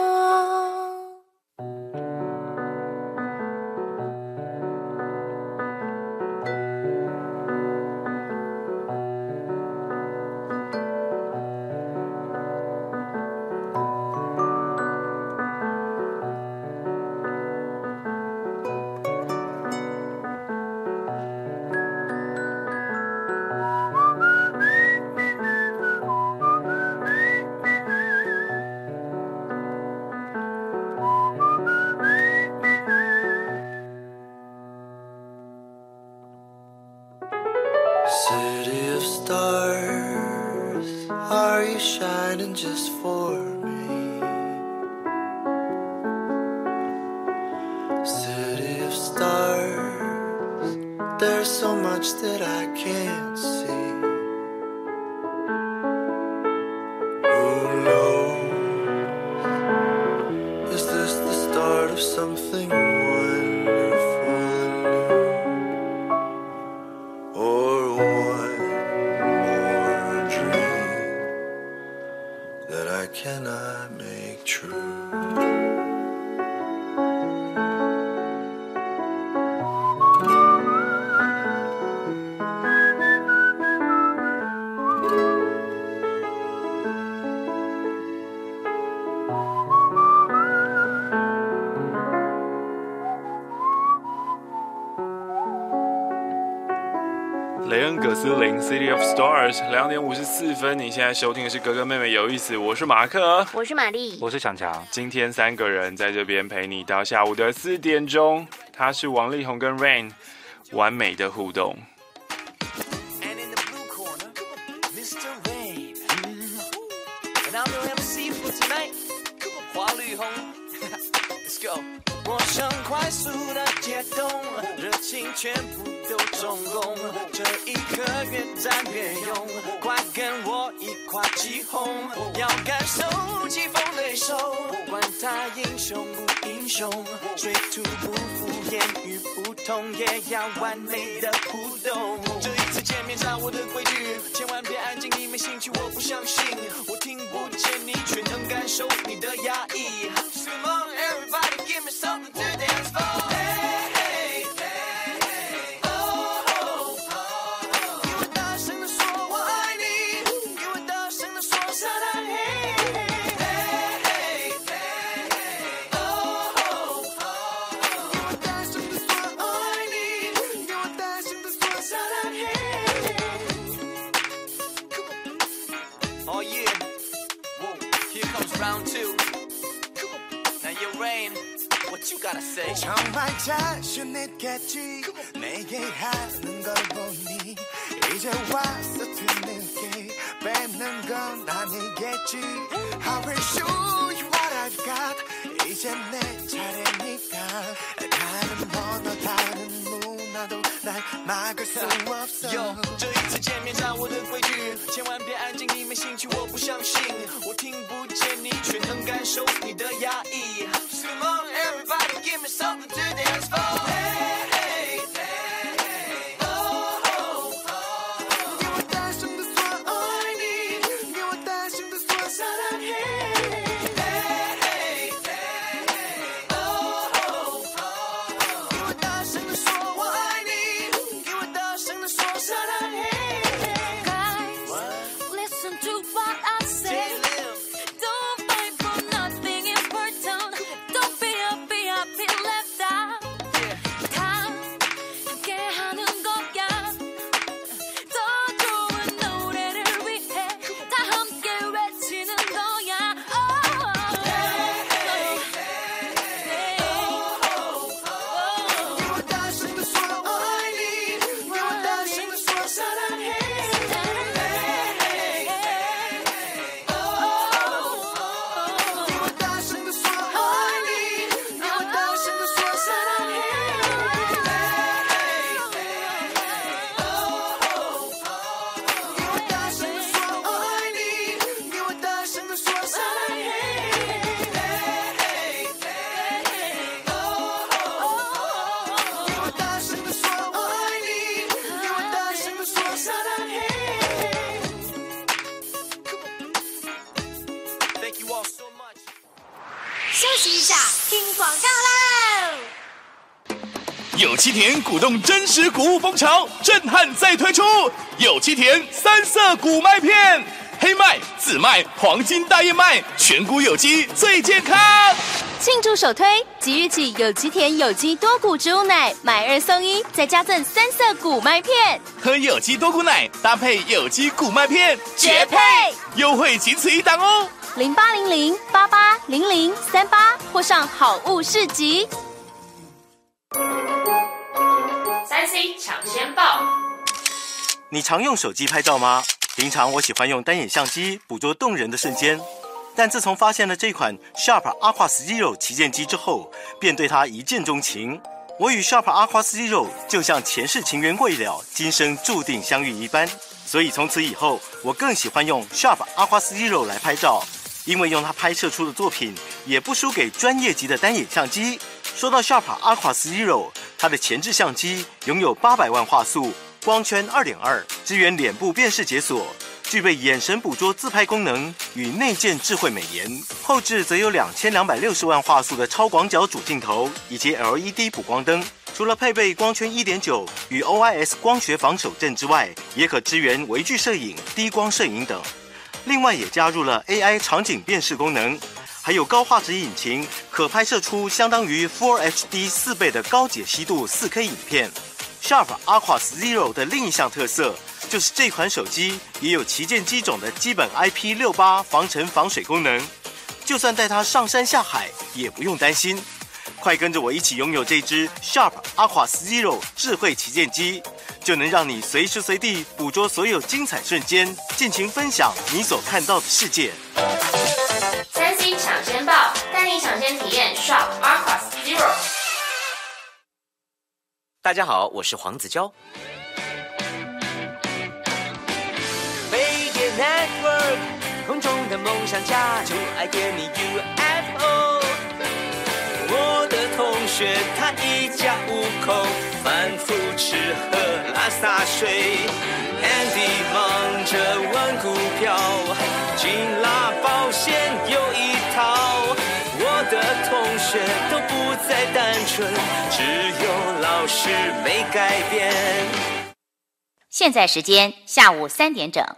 City of stars, are you shining just for me? City of stars, there's so much that I can't see. Who knows? Is this the start of something wonderful and new? Or one more dream that I cannot make true? 雷恩·葛斯林 City of Stars 两点五十四分，你现在收听的是哥哥妹妹有意思，我是马克， 我是玛丽， 我是强强。 今天三个人在这边陪你到下午的四点钟，他是王力宏跟 Rain 完美的互动。 Let's go。我想快速的解冻，热情全部都中共，这一刻越战越勇，快跟我一块起哄，要感受棋逢对手，管他英雄不英雄，水土不服，言语不同，也要完美的互动。这一次见面照我的规矩，千万别安静，你没兴趣，我不相信，我听不见你，却能感受你的压抑。Come on, everybody, give me something to dance for. Hey, hey, hey, hey. Oh, oh, oh. 给我大声地说我爱你，给我大声地说撒浪嘿。Hey, hey, hey, hey. Oh, oh, oh. 给我大声地说我爱你，给我大声地说撒浪嘿。Oh yeah, whoa, here comes round two.Now you rain, what you gotta say? 정말 자신있겠지 내게 하는 걸 보니 이제 와서 뒤늦게 뺏는 건 아니겠지 I will show you what I've got 이제 내 차례니까 다른 언어 다른 문화도 날 막을 수 없어 Yo, 这一次见面照我的规矩千万别安静你没兴趣我不相信我听不见你却能感受你的压抑 Come on everybody give me something to dance for Hey, hey, hey, hey. Oh, oh, oh. 给我大声地说爱你给我大声地说撒浪嘿 Hey, hey, hey, hey. Oh, oh, oh. 给我大声地说我爱你给我大声地说撒浪嘿 Guys, listen to what I say Don't fight for nothing important Don't be a V I P left out 다 함께하는 거야 더 좋은 노래를 위해 다 함께 외치는 거야 oh, hey, hey, oh, oh. 给我大声地说爱你给我大声地说撒浪嘿 Hey, hey, oh, oh. 给我大声地说爱你给我大声地说撒浪嘿 Hey, hey, oh, oh. 给我大声地说爱你给我大声地说撒浪嘿 Hey, hey, oh, oh. 给我大声地说爱你给我大声地说撒浪嘿 Thank you all so much 休息一下，听广告喽！ 有七田鼓动真实谷物风潮，震撼再推出有七田三色谷麦片，黑麦、紫麦、黄金大燕麦，全谷有机最健康。 庆祝首推，即日起有机田有机多谷植物奶买二送一，再加赠三色谷麦片， 喝有机多谷奶搭配有机谷麦片， 绝配！ 优惠仅此一档哦！ 零八零零八八零零三八或上好物市集。 三 C 抢先报。 你常用手机拍照吗？平常我喜欢用单眼相机捕捉动人的瞬间，但自从发现了这款 Sharp Aqua Zero 旗舰机之后，便对它一见钟情。我与 Sharp Aqua Zero 就像前世情缘未了，今生注定相遇一般。所以从此以后，我更喜欢用 Sharp Aqua Zero 来拍照，因为用它拍摄出的作品也不输给专业级的单眼相机。说到 Sharp Aqua Zero， 它的前置相机拥有八百万画素，光圈 二点二， 支援脸部辨识解锁，具备眼神捕捉自拍功能与内建智慧美颜。后置则有两千两百六十万画素的超广角主镜头以及 L E D 补光灯。除了配备光圈 一点九 与 O I S 光学防手震之外，也可支援微距摄影、低光摄影等。另外也加入了 A I 场景辨识功能，还有高画质引擎，可拍摄出相当于 Full H D 四倍的高解析度 四 K 影片。 Sharp Aqua Zero 的另一项特色，就是这款手机也有旗舰机种的基本 I P 六十八 防尘防水功能，就算带它上山下海也不用担心。快跟着我一起拥有这支 Sharp Aqua Zero 智慧旗舰机，就能让你随时随地捕捉所有精彩瞬间，尽情分享你所看到的世界。 三 C 抢先报，带你抢先体验 Sharp Aqua Zero。 大家好，我是黄子佼。 Media Network， 空中的梦想家就爱点你 U F O。我的同学他一家五口，反复吃喝拉撒睡。Andy 忙着玩股票，金拉保险有一套。我的同学都不再单纯，只有老师没改变。 现在时间下午三点整。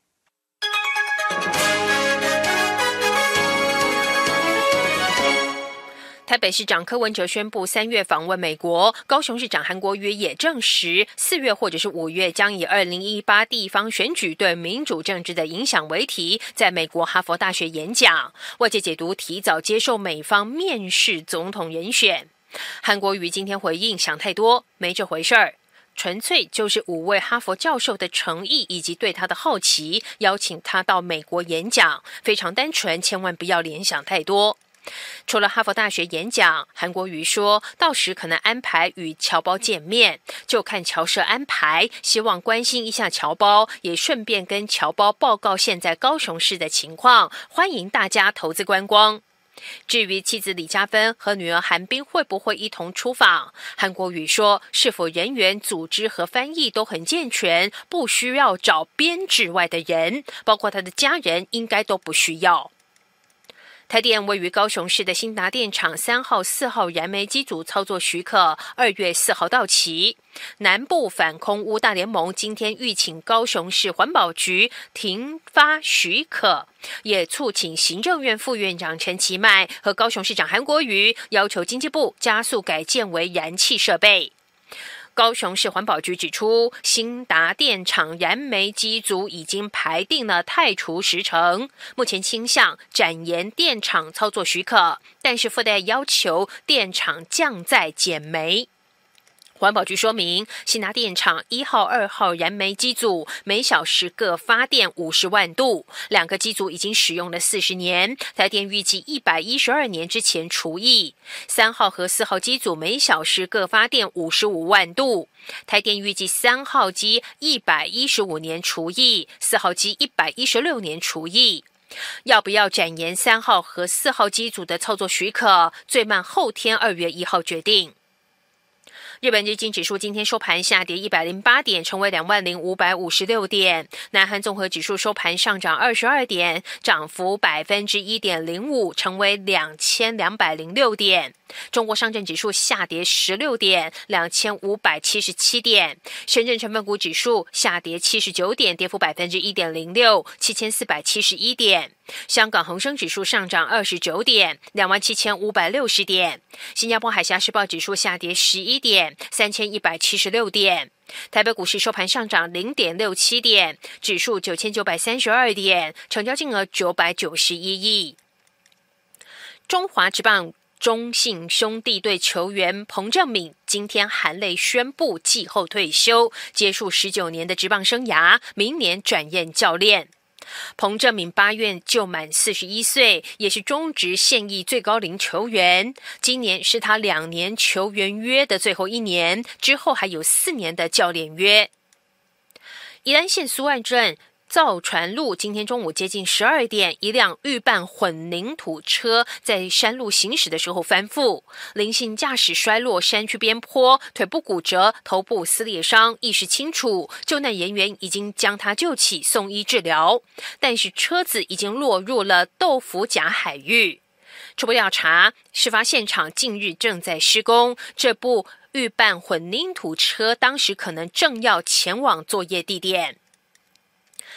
台北市长柯文哲宣布三月访问美国，高雄市长韩国瑜也证实，四月或者是五月将以二零一八地方选举对民主政治的影响为题，在美国哈佛大学演讲。外界解读提早接受美方面试总统人选。韩国瑜今天回应，想太多，没这回事儿。纯粹就是五位哈佛教授的诚意以及对他的好奇，邀请他到美国演讲，非常单纯，千万不要联想太多。除了哈佛大学演讲，韩国瑜说到时可能安排与侨胞见面，就看侨社安排，希望关心一下侨胞，也顺便跟侨胞报告现在高雄市的情况，欢迎大家投资观光。至于妻子李嘉芬和女儿韩冰会不会一同出访，韩国瑜说是否人员组织和翻译都很健全，不需要找编制外的人，包括他的家人应该都不需要。台电位于高雄市的新达电厂三号、四号燃煤机组操作许可二月四号到期。南部反空污大联盟今天预请高雄市环保局停发许可，也促请行政院副院长陈其迈和高雄市长韩国瑜要求经济部加速改建为燃气设备。高雄市环保局指出，新达电厂燃煤机组已经排定了汰除时程，目前倾向展延电厂操作许可，但是附带要求电厂降载减煤。环保局说明，新达电厂一号、二号燃煤机组每小时各发电五十万度，两个机组已经使用了四十年，台电预计一百一十二年之前除役。三号和四号机组每小时各发电五十五万度，台电预计三号机一百一十五年除役，四号机一百一十六年除役。要不要展延三号和四号机组的操作许可，最慢后天二月一号决定。日本日经指数今天收盘下跌一百零八点，成为两万零五百五十六点。南韩综合指数收盘上涨二十二点，涨幅百分之一点零五，成为两千两百零六点。中国上证指数下跌十六点，两千五百七十七点。深圳成分股指数下跌七十九点，跌幅百分之一点零六，七千四百七十一点。香港恒生指数上涨二十九点，两万七千五百六十点。新加坡海峡时报指数下跌十一点，三千一百七十六点。台北股市收盘上涨零点六七点，指数九千九百三十二点，成交金额九百九十一亿。中华职棒中信兄弟队球员彭政闵今天含泪宣布季后退休，结束十九年的职棒生涯，明年转任教练。彭政闵八月就满四十一岁，也是中职现役最高龄球员。今年是他两年球员约的最后一年，之后还有四年的教练约。宜兰县苏岸镇造船路今天中午接近十二点，一辆预拌混凝土车在山路行驶的时候翻覆，林姓驾驶摔落山区边坡，腿部骨折，头部撕裂伤，意识清楚，救难人员已经将他救起送医治疗，但是车子已经落入了豆腐甲海域。初步调查，事发现场近日正在施工，这部预拌混凝土车当时可能正要前往作业地点。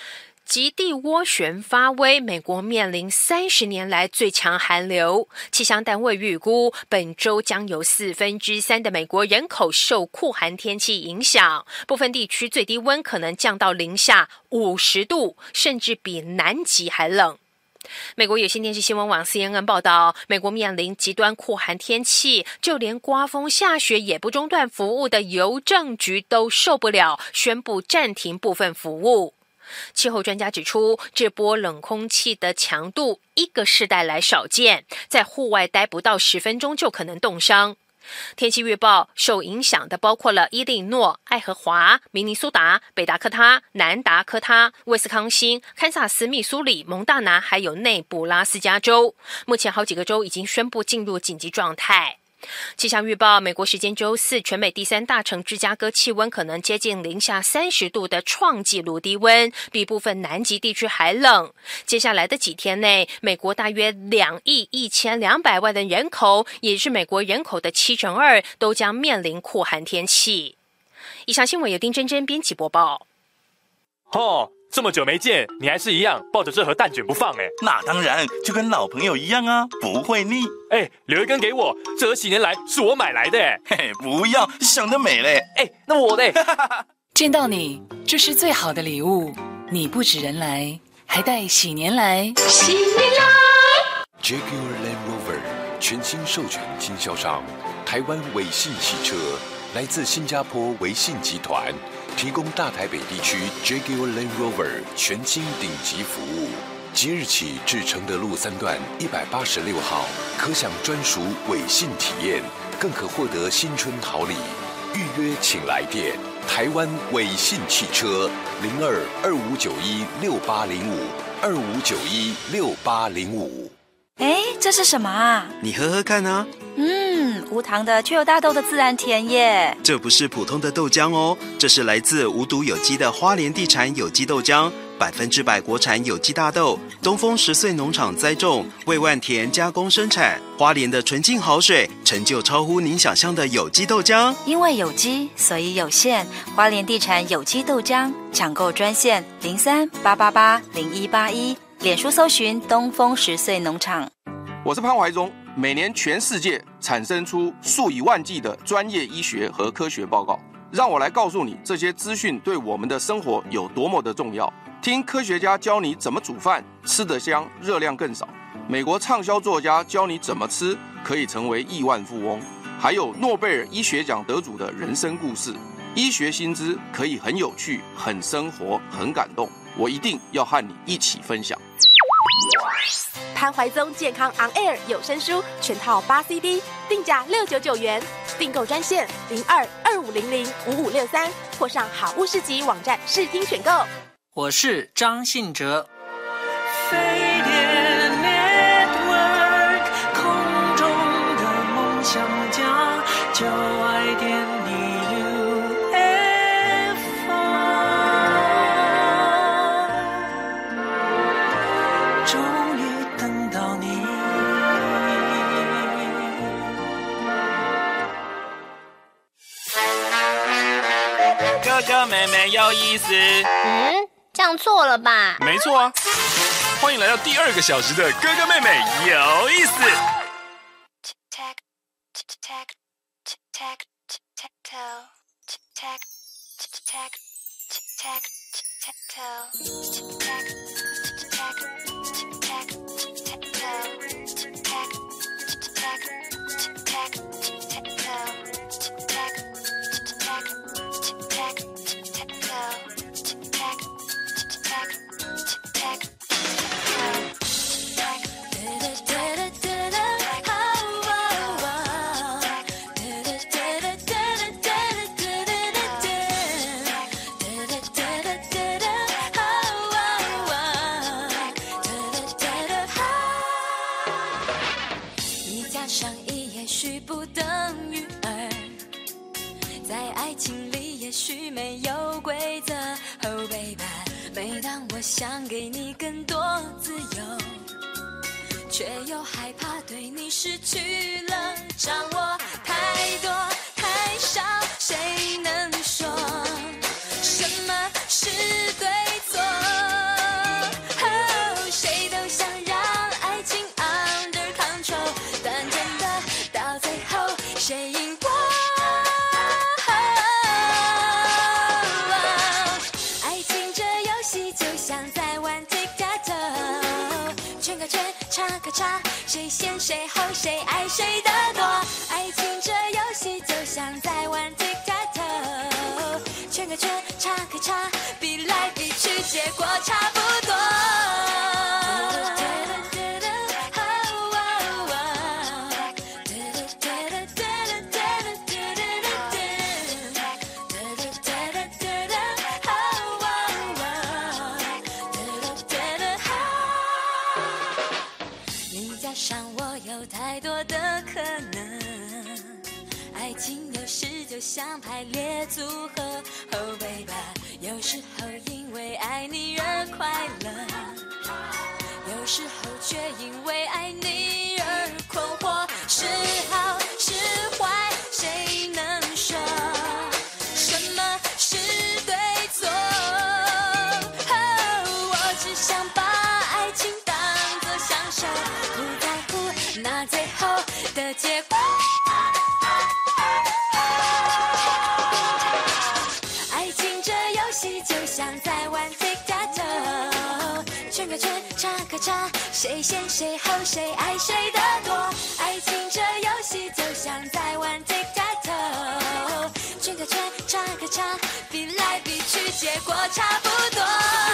极地涡旋发威，美国面临三十年来最强寒流。气象单位预估，本周将有四分之三的美国人口受酷寒天气影响，部分地区最低温可能降到零下五十度，甚至比南极还冷。美国有线电视新闻网 C N N 报道，美国面临极端酷寒天气，就连刮风下雪也不中断服务的邮政局都受不了，宣布暂停部分服务。气候专家指出，这波冷空气的强度一个世代来少见，在户外待不到十分钟就可能冻伤。天气预报受影响的包括了伊利诺、爱荷华、明尼苏达、北达科他、南达科他、威斯康星、堪萨斯、密苏里、蒙大拿还有内布拉斯加州。目前好几个州已经宣布进入紧急状态。气象预报，美国时间周四，全美第三大城芝加哥气温可能接近零下三十度的创纪录低温，比部分南极地区还冷。接下来的几天内，美国大约两亿一千两百万的人口，也是美国人口的七成二，都将面临酷寒天气。以上新闻由丁真真编辑播报。 哦，这么久没见，你还是一样抱着这盒蛋卷不放哎？ 那当然，就跟老朋友一样啊，不会腻。 哎，留一根给我，这盒几年来是我买来的哎。 嘿嘿，不要，想得美嘞。 哎，那我嘞？ 见到你，这是最好的礼物。你不止人来，还带喜年来。喜年来 Jaguar Land Rover 全新授权经销商，台湾伟信汽车，来自新加坡伟信集团。提供大台北地区 Jaguar Land Rover 全新顶级服务，即日起至承德路三段一百八十六号，可享专属伟信体验，更可获得新春好礼。预约请来电台湾伟信汽车零二二五九一六八零五二五九一六八零五。 哎，这是什么啊？ 你喝喝看啊。 嗯，无糖的却有大豆的自然甜耶。 这不是普通的豆浆哦，这是来自无毒有机的花莲地产有机豆浆，百分之百国产有机大豆，东风十岁农场栽种，为万田加工生产，花莲的纯净好水，成就超乎您想象的有机豆浆。 因为有机，所以有限。花莲地产有机豆浆，抢购专线零三八八八零一八一，脸书搜寻东风十岁农场。 我是潘怀忠。每年全世界产生出数以万计的专业医学和科学报告，让我来告诉你这些资讯对我们的生活有多么的重要。听科学家教你怎么煮饭，吃得香，热量更少。美国畅销作家教你怎么吃可以成为亿万富翁，还有诺贝尔医学奖得主的人生故事。医学新知可以很有趣、很生活、很感动，我一定要和你一起分享。 潘怀宗健康 On Air 有声书全套八 C D， 定价六九九元，订购专线零二二五零零五五六三，或上好物市集网站试听选购。 我是张信哲。 飞碟 Network 空中的梦想家，就爱点你 U F O。终于等到你。 哥哥妹妹有意思。 嗯，这样错了吧？ 没错啊。欢迎来到第二个小时的哥哥妹妹有意思。 想给你更多自由，却又害怕对你失去了掌握，太多太少，谁能说什么是对错？ 结果差不多。你加上我有太多的可能，爱情有时就像排列组合。Oh baby， 有时候因为爱你而快乐，有时候却因为爱你而困惑。是好是坏，谁能说？什么是对错？ Oh， 我只想把爱情当作享受，不在乎那最后的结果。爱情这游戏就像在玩 tic tac toe， 圈个圈，插个插，谁先谁后，谁爱谁的多。爱情这游戏就像在玩 tic tac toe， 圈个圈，插个插，比来比去，结果差不多。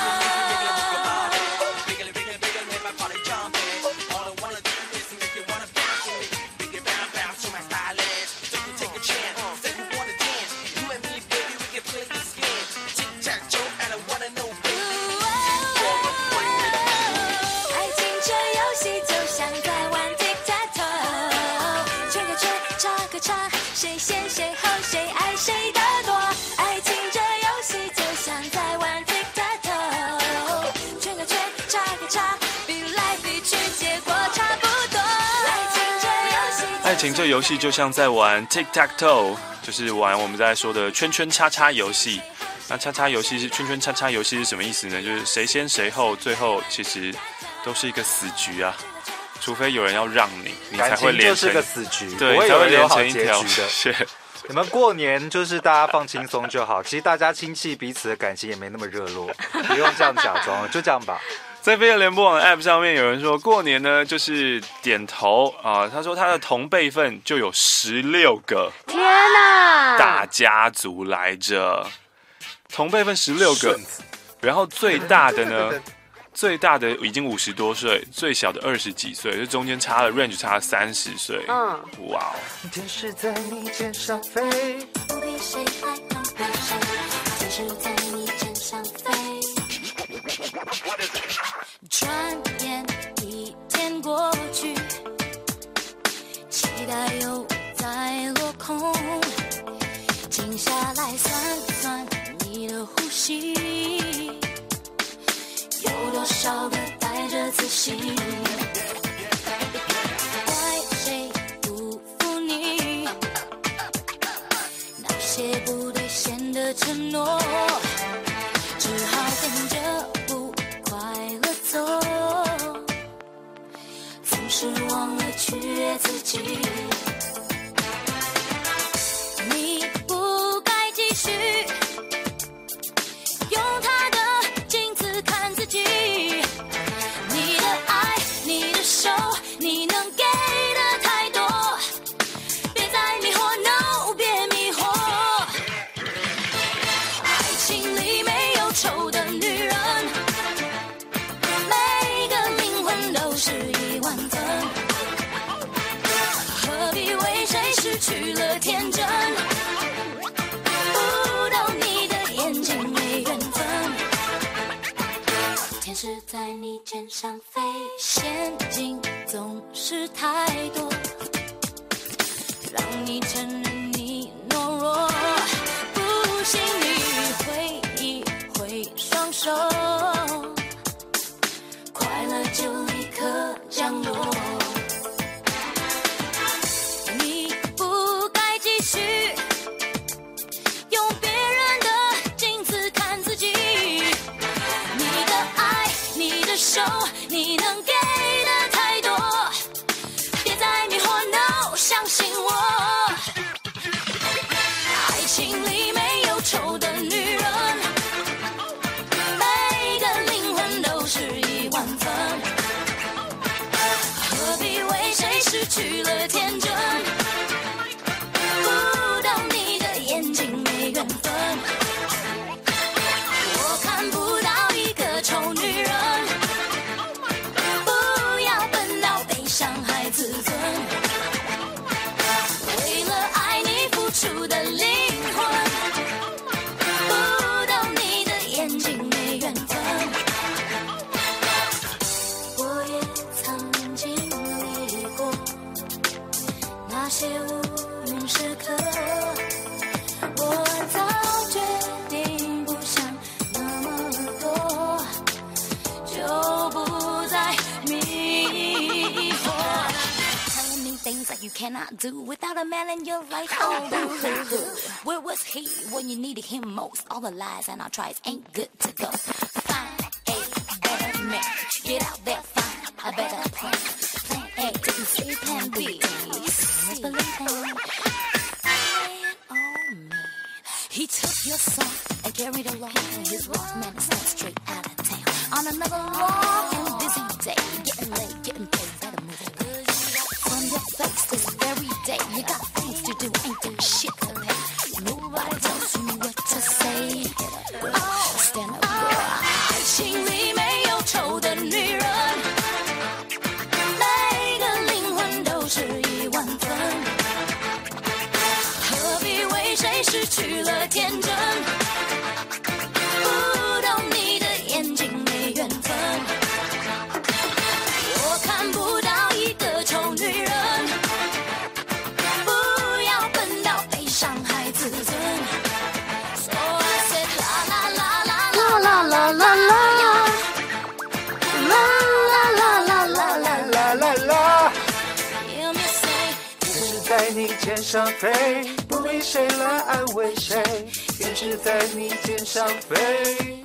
谁先谁后，谁爱谁的多。爱情这游戏就像在玩 tic tac toe， 圈个圈，插个插，比来比去，结果差不多。爱情这游戏， 爱情这游戏就像在玩 tic tac toe， 就是玩我们在说的圈圈叉叉游戏。那叉叉游戏是圈圈叉叉游戏是什么意思呢？就是谁先谁后，最后其实都是一个死局啊。除非有人要让你，你才会连成， 就是个死局， 对， 不会有人有好结局的。 是，你们过年就是大家放轻松就好，其实大家亲戚彼此的感情也没那么热络，不用这样假装，就这样吧。 在飞碟联播网的 App 上面，有人说过年呢就是点头啊，他说他的同辈份就有十六个， 天哪， 大家族来着，同辈份十六个，然后最大的呢？最大的已经五十多岁，最小的二十几岁，就中间差了 range 差了三十岁。嗯，哇哦！ 天使在你肩上飞，不比谁还能比谁。天使在你肩上飞，转眼一天过去，期待又在落空。静下来算算你的呼吸。有多少个带着自信？怪谁不负你？那些不兑现的承诺，只好跟着不快乐走，总是忘了取悦自己。你不该继续用他的镜子看自己，你的爱，你的手，你能给的太多，别再迷惑 ，no， 别迷惑。爱情里没有丑的女人，每个灵魂都是一万分，何必为谁失去了天真？不懂你的眼睛没缘分。天使在你肩上飞，陷阱总是太多，让你承认你懦弱。不信你挥一挥双手，快乐就立刻降落。你不该继续用别人的镜子看自己，你的爱，你的手，你能给的太多，别再迷惑 ，no， 相信我。 些无名时刻，我早决定不想那么多，就不再迷惑。Telling me things that you cannot do without a man in your life. Oh, boo-hoo-hoo. Where was he when you needed him most? All the lies and our tries ain't good to go. Find a better man. Get out there, find a better plan. Plan A didn't say plan B. Believe him. Oh me. He took your son and carried along his Walkman and sent straight out of town. On another long and busy day, getting late, getting paid, better move away. From your face this very day, you got things to do, ain't there shit to pay. Nobody tells you what to say. Oh, stand up, girl. 爱情里没有丑的女人，每个灵魂都是一万分，何必为谁失去了天真？不懂你的眼睛没缘分，我看不到一个丑女人，不要笨到被伤害自尊。So I said la la la la la la la la la la la la la la。 在你肩上飞，不理谁来安慰谁，天使在你肩上飞。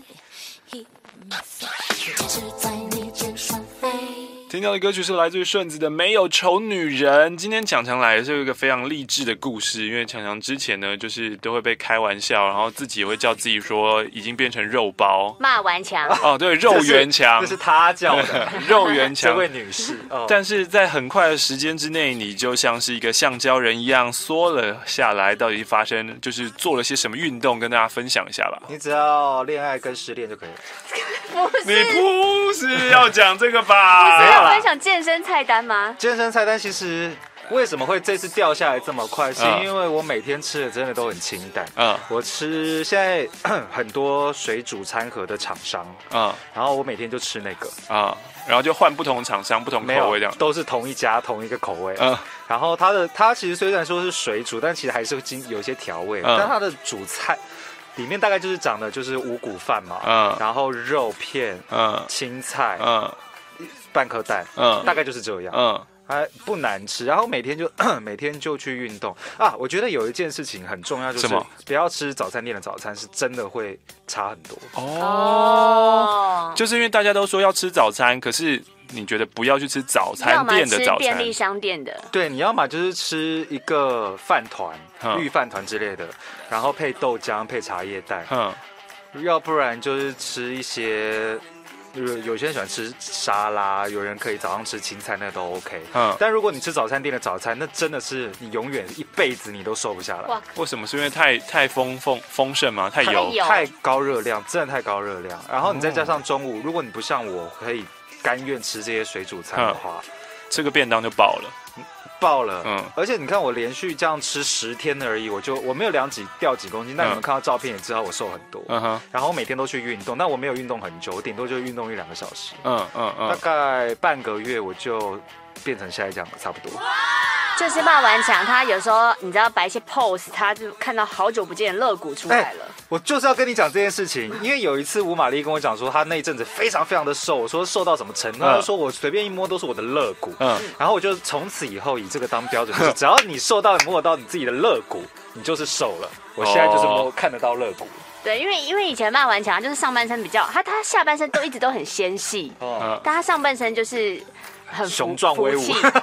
天使在你肩上飞。 听到的歌曲是来自于顺子的《没有丑女人》。今天强强来是有一个非常励志的故事，因为强强之前呢，就是都会被开玩笑，然后自己也会叫自己说已经变成肉包， 骂完强哦，对，肉圆强， 这是他叫的， 肉圆强， 这位女士。哦、 但是在很快的时间之内，你就像是一个橡胶人一样缩了下来，到底发生就是做了些什么运动，跟大家分享一下吧。 你只要恋爱跟失恋就可以了。 你不是要讲这个吧？ 不是要分享健身菜单吗？ 健身菜单其实为什么会这次掉下来这么快，是因为我每天吃的真的都很清淡。嗯，我吃现在很多水煮餐盒的厂商，嗯，然后我每天就吃那个， 啊、嗯，然后就换不同厂商、不同口味这样， 都是同一家同一个口味。嗯，然后它的它其实虽然说是水煮，但其实还是经有一些调味，嗯、但它的主菜。里面大概就是长的就是五谷饭嘛，嗯，然后肉片，嗯，青菜，嗯，半颗蛋，嗯，大概就是这样，嗯，还不难吃。然后每天就每天就去运动啊。我觉得有一件事情很重要，就是不要吃早餐店的早餐，是真的会差很多哦。就是因为大家都说要吃早餐，可是你觉得不要去吃早餐店的早餐， 要么吃便利商店的， 对，你要么就是吃一个饭团、御饭团之类的，然后配豆浆、配茶叶蛋，嗯，要不然就是吃一些。就是有些人喜欢吃沙拉，有人可以早上吃青菜，那都 OK。嗯，但如果你吃早餐店的早餐，那真的是你永远一辈子你都瘦不下来。哇， 为什么？是因为太太丰丰丰盛吗？太油， 太高热量，真的太高热量。然后你再加上中午，如果你不像我可以甘愿吃这些水煮餐的话， 嗯、吃个便当就饱了。 爆了，嗯，而且你看我连续这样吃十天而已，我就我没有量几掉几公斤，但你们看到照片也知道我瘦很多，嗯哼，然后我每天都去运动，但我没有运动很久，我顶多就运动一两个小时，嗯嗯嗯，大概半个月我就变成现在这样了，差不多。 就是骂完强，他有时候你知道摆一些 pose， 他就看到好久不见的肋骨出来了。欸、 我就是要跟你讲这件事情，因为有一次吴玛丽跟我讲说，她那一阵子非常非常的瘦，我说瘦到什么程度？她就说我随便一摸都是我的肋骨，嗯，然后我就从此以后以这个当标准，就是只要你瘦到你摸得到你自己的肋骨，你就是瘦了。我现在就是摸、哦、看得到肋骨。 对，因为因为以前骂完强就是上半身比较，他他下半身都一直都很纤细，哦，但他上半身就是很雄壮威武。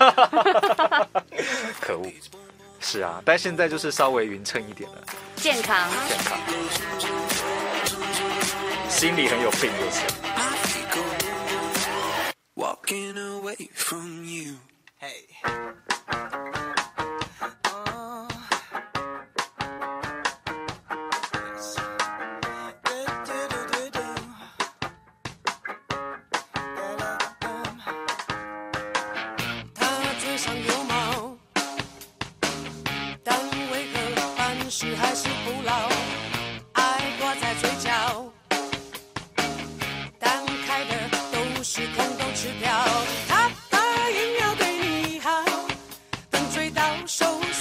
可恶，是啊，但现在就是稍微匀称一点了， 健康， 健康，心里很有病就是。Walking away from you. Hey. So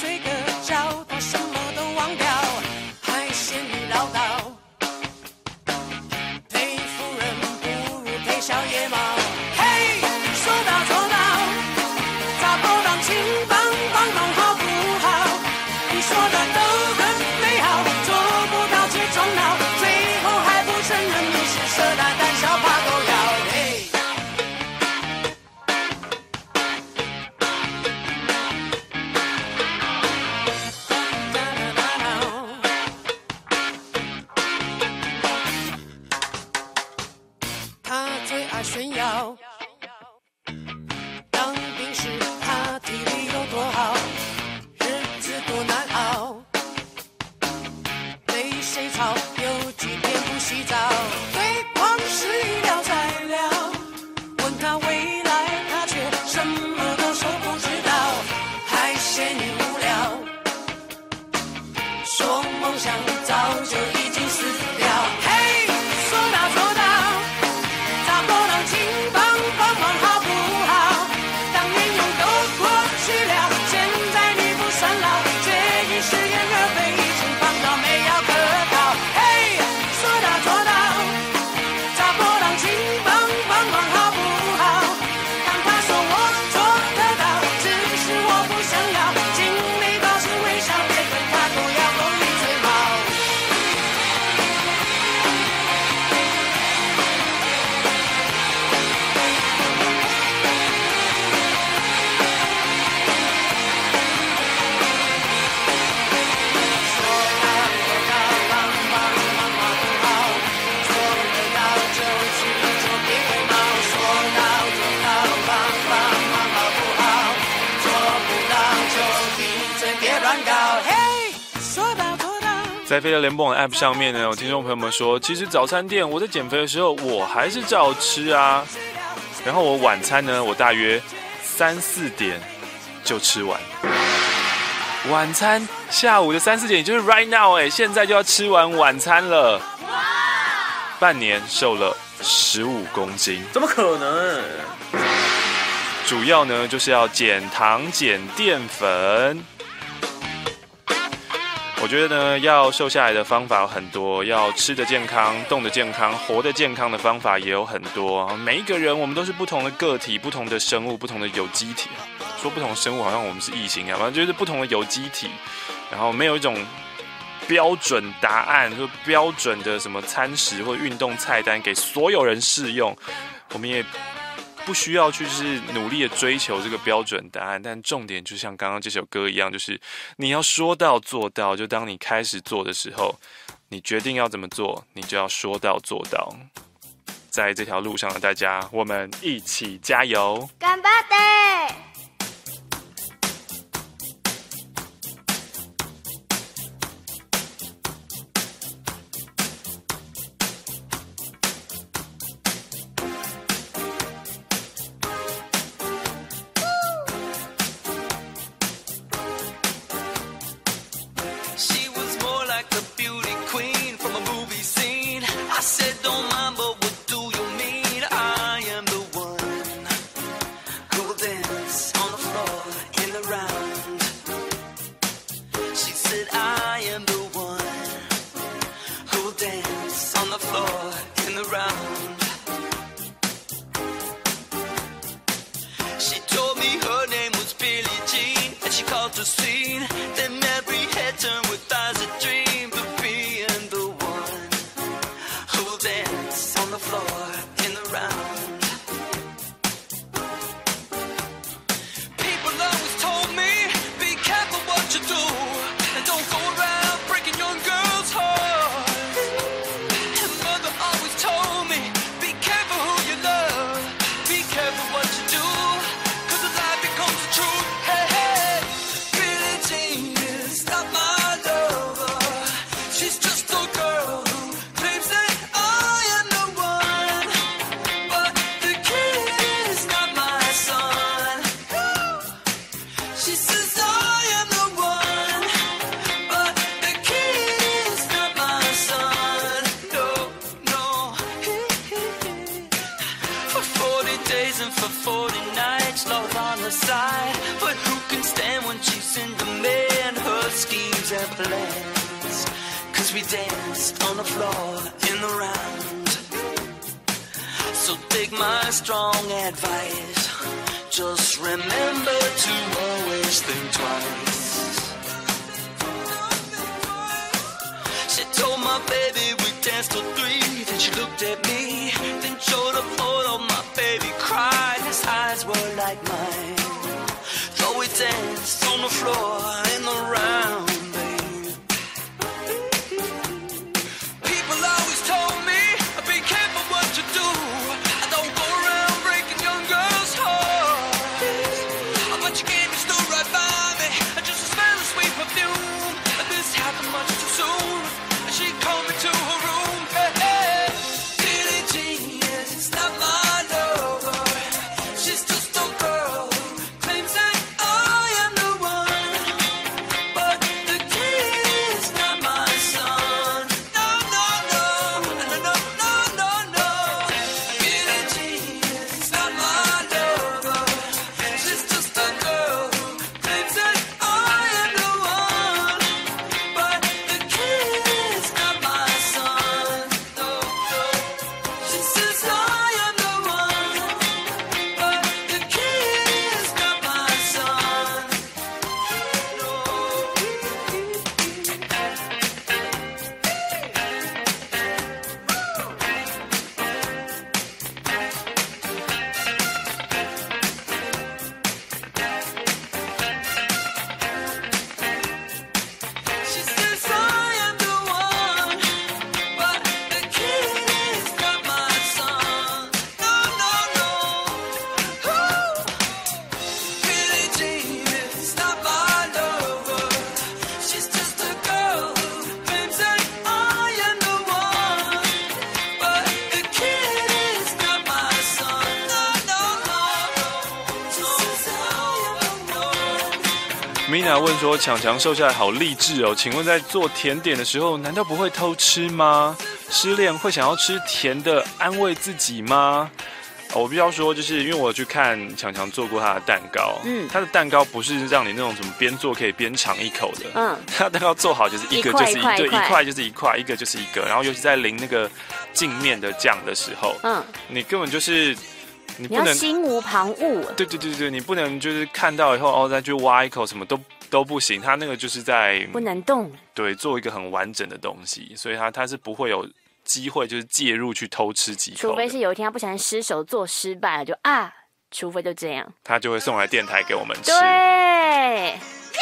乱搞，嘿，说到做到。 在飞乐联播网 App 上面呢，有听众朋友们说，其实早餐店我在减肥的时候，我还是照吃啊。然后我晚餐呢，我大约三四点就吃完。晚餐下午的三四点，也就是 right now 哎，现在就要吃完晚餐了。半年瘦了十五公斤， 怎么可能？ 主要呢就是要减糖减淀粉。我觉得呢，要瘦下来的方法有很多，要吃的健康、动的健康、活的健康的方法也有很多。每一个人，我们都是不同的个体、不同的生物、不同的有机体。说不同的生物，好像我们是异形啊，反正就是不同的有机体。然后没有一种标准答案，就标准的什么餐食或运动菜单给所有人适用。我们也不需要去就是努力的追求这个标准答案，但重点就像刚刚这首歌一样，就是你要说到做到。就当你开始做的时候，你决定要怎么做，你就要说到做到。在这条路上的大家，我们一起加油！ 干巴爹！ Tina 问说：“强强瘦下来好励志哦，请问在做甜点的时候，难道不会偷吃吗？失恋会想要吃甜的安慰自己吗？”我必须要说，就是因为我去看强强做过他的蛋糕，嗯，他的蛋糕不是让你那种什么边做可以边尝一口的，嗯，他的蛋糕做好就是一个就是一对，一块就是一块，一个就是一个，然后尤其在淋那个镜面的酱的时候，嗯，你根本就是你不能你要心无旁骛， 对对对对，你不能就是看到以后哦再去挖一口什么都都不行，他那个就是在不能动， 对，做一个很完整的东西，所以他他是不会有机会就是介入去偷吃几口， 除非是有一天他不小心失手做失败了，就啊，除非就这样， 他就会送来电台给我们吃。 对。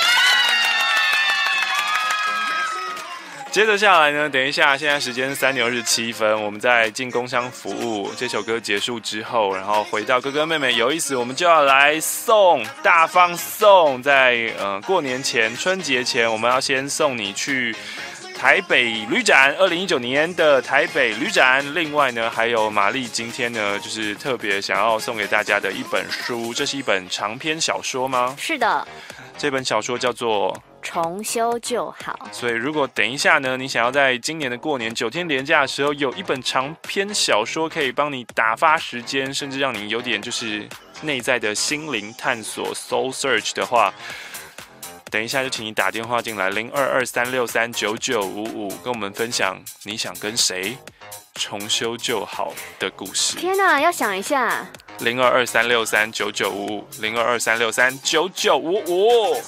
接着下来呢，等一下，现在时间三点二十七分，我们在进工商服务这首歌结束之后，然后回到哥哥妹妹有意思，我们就要来送大方送，在呃过年前、春节前，我们要先送你去台北旅展，二零一九年的台北旅展。另外呢，还有玛丽今天呢，就是特别想要送给大家的一本书，这是一本长篇小说吗？ 是的， 这本小说叫做重修就好。 所以如果等一下呢，你想要在今年的过年九天连假的时候，有一本长篇小说可以帮你打发时间，甚至让你有点就是内在的心灵探索 soul search 的话，等一下就请你打电话进来零二二三六三九九五五，跟我们分享你想跟谁重修就好的故事。 天哪，要想一下。 零二二三六三九九五五，零二二三六三九九五五。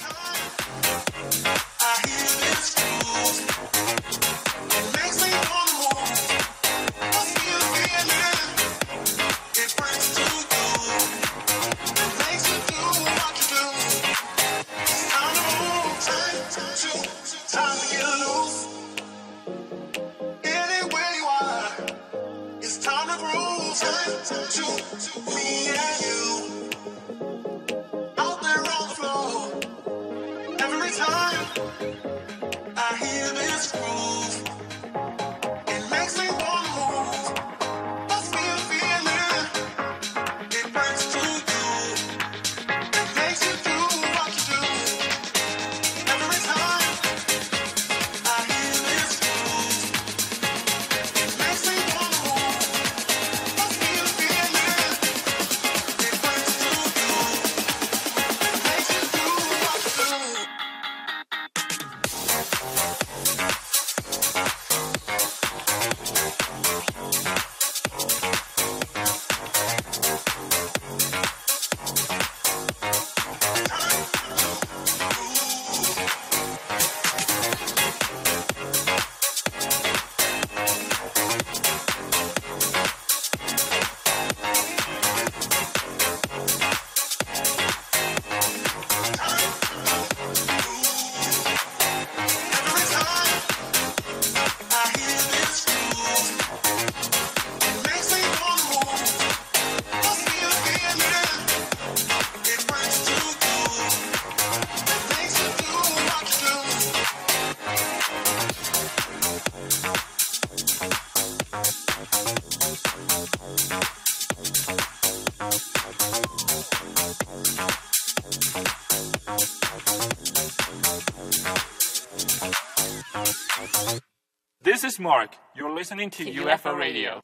This is Mark. You're listening to U F O Radio.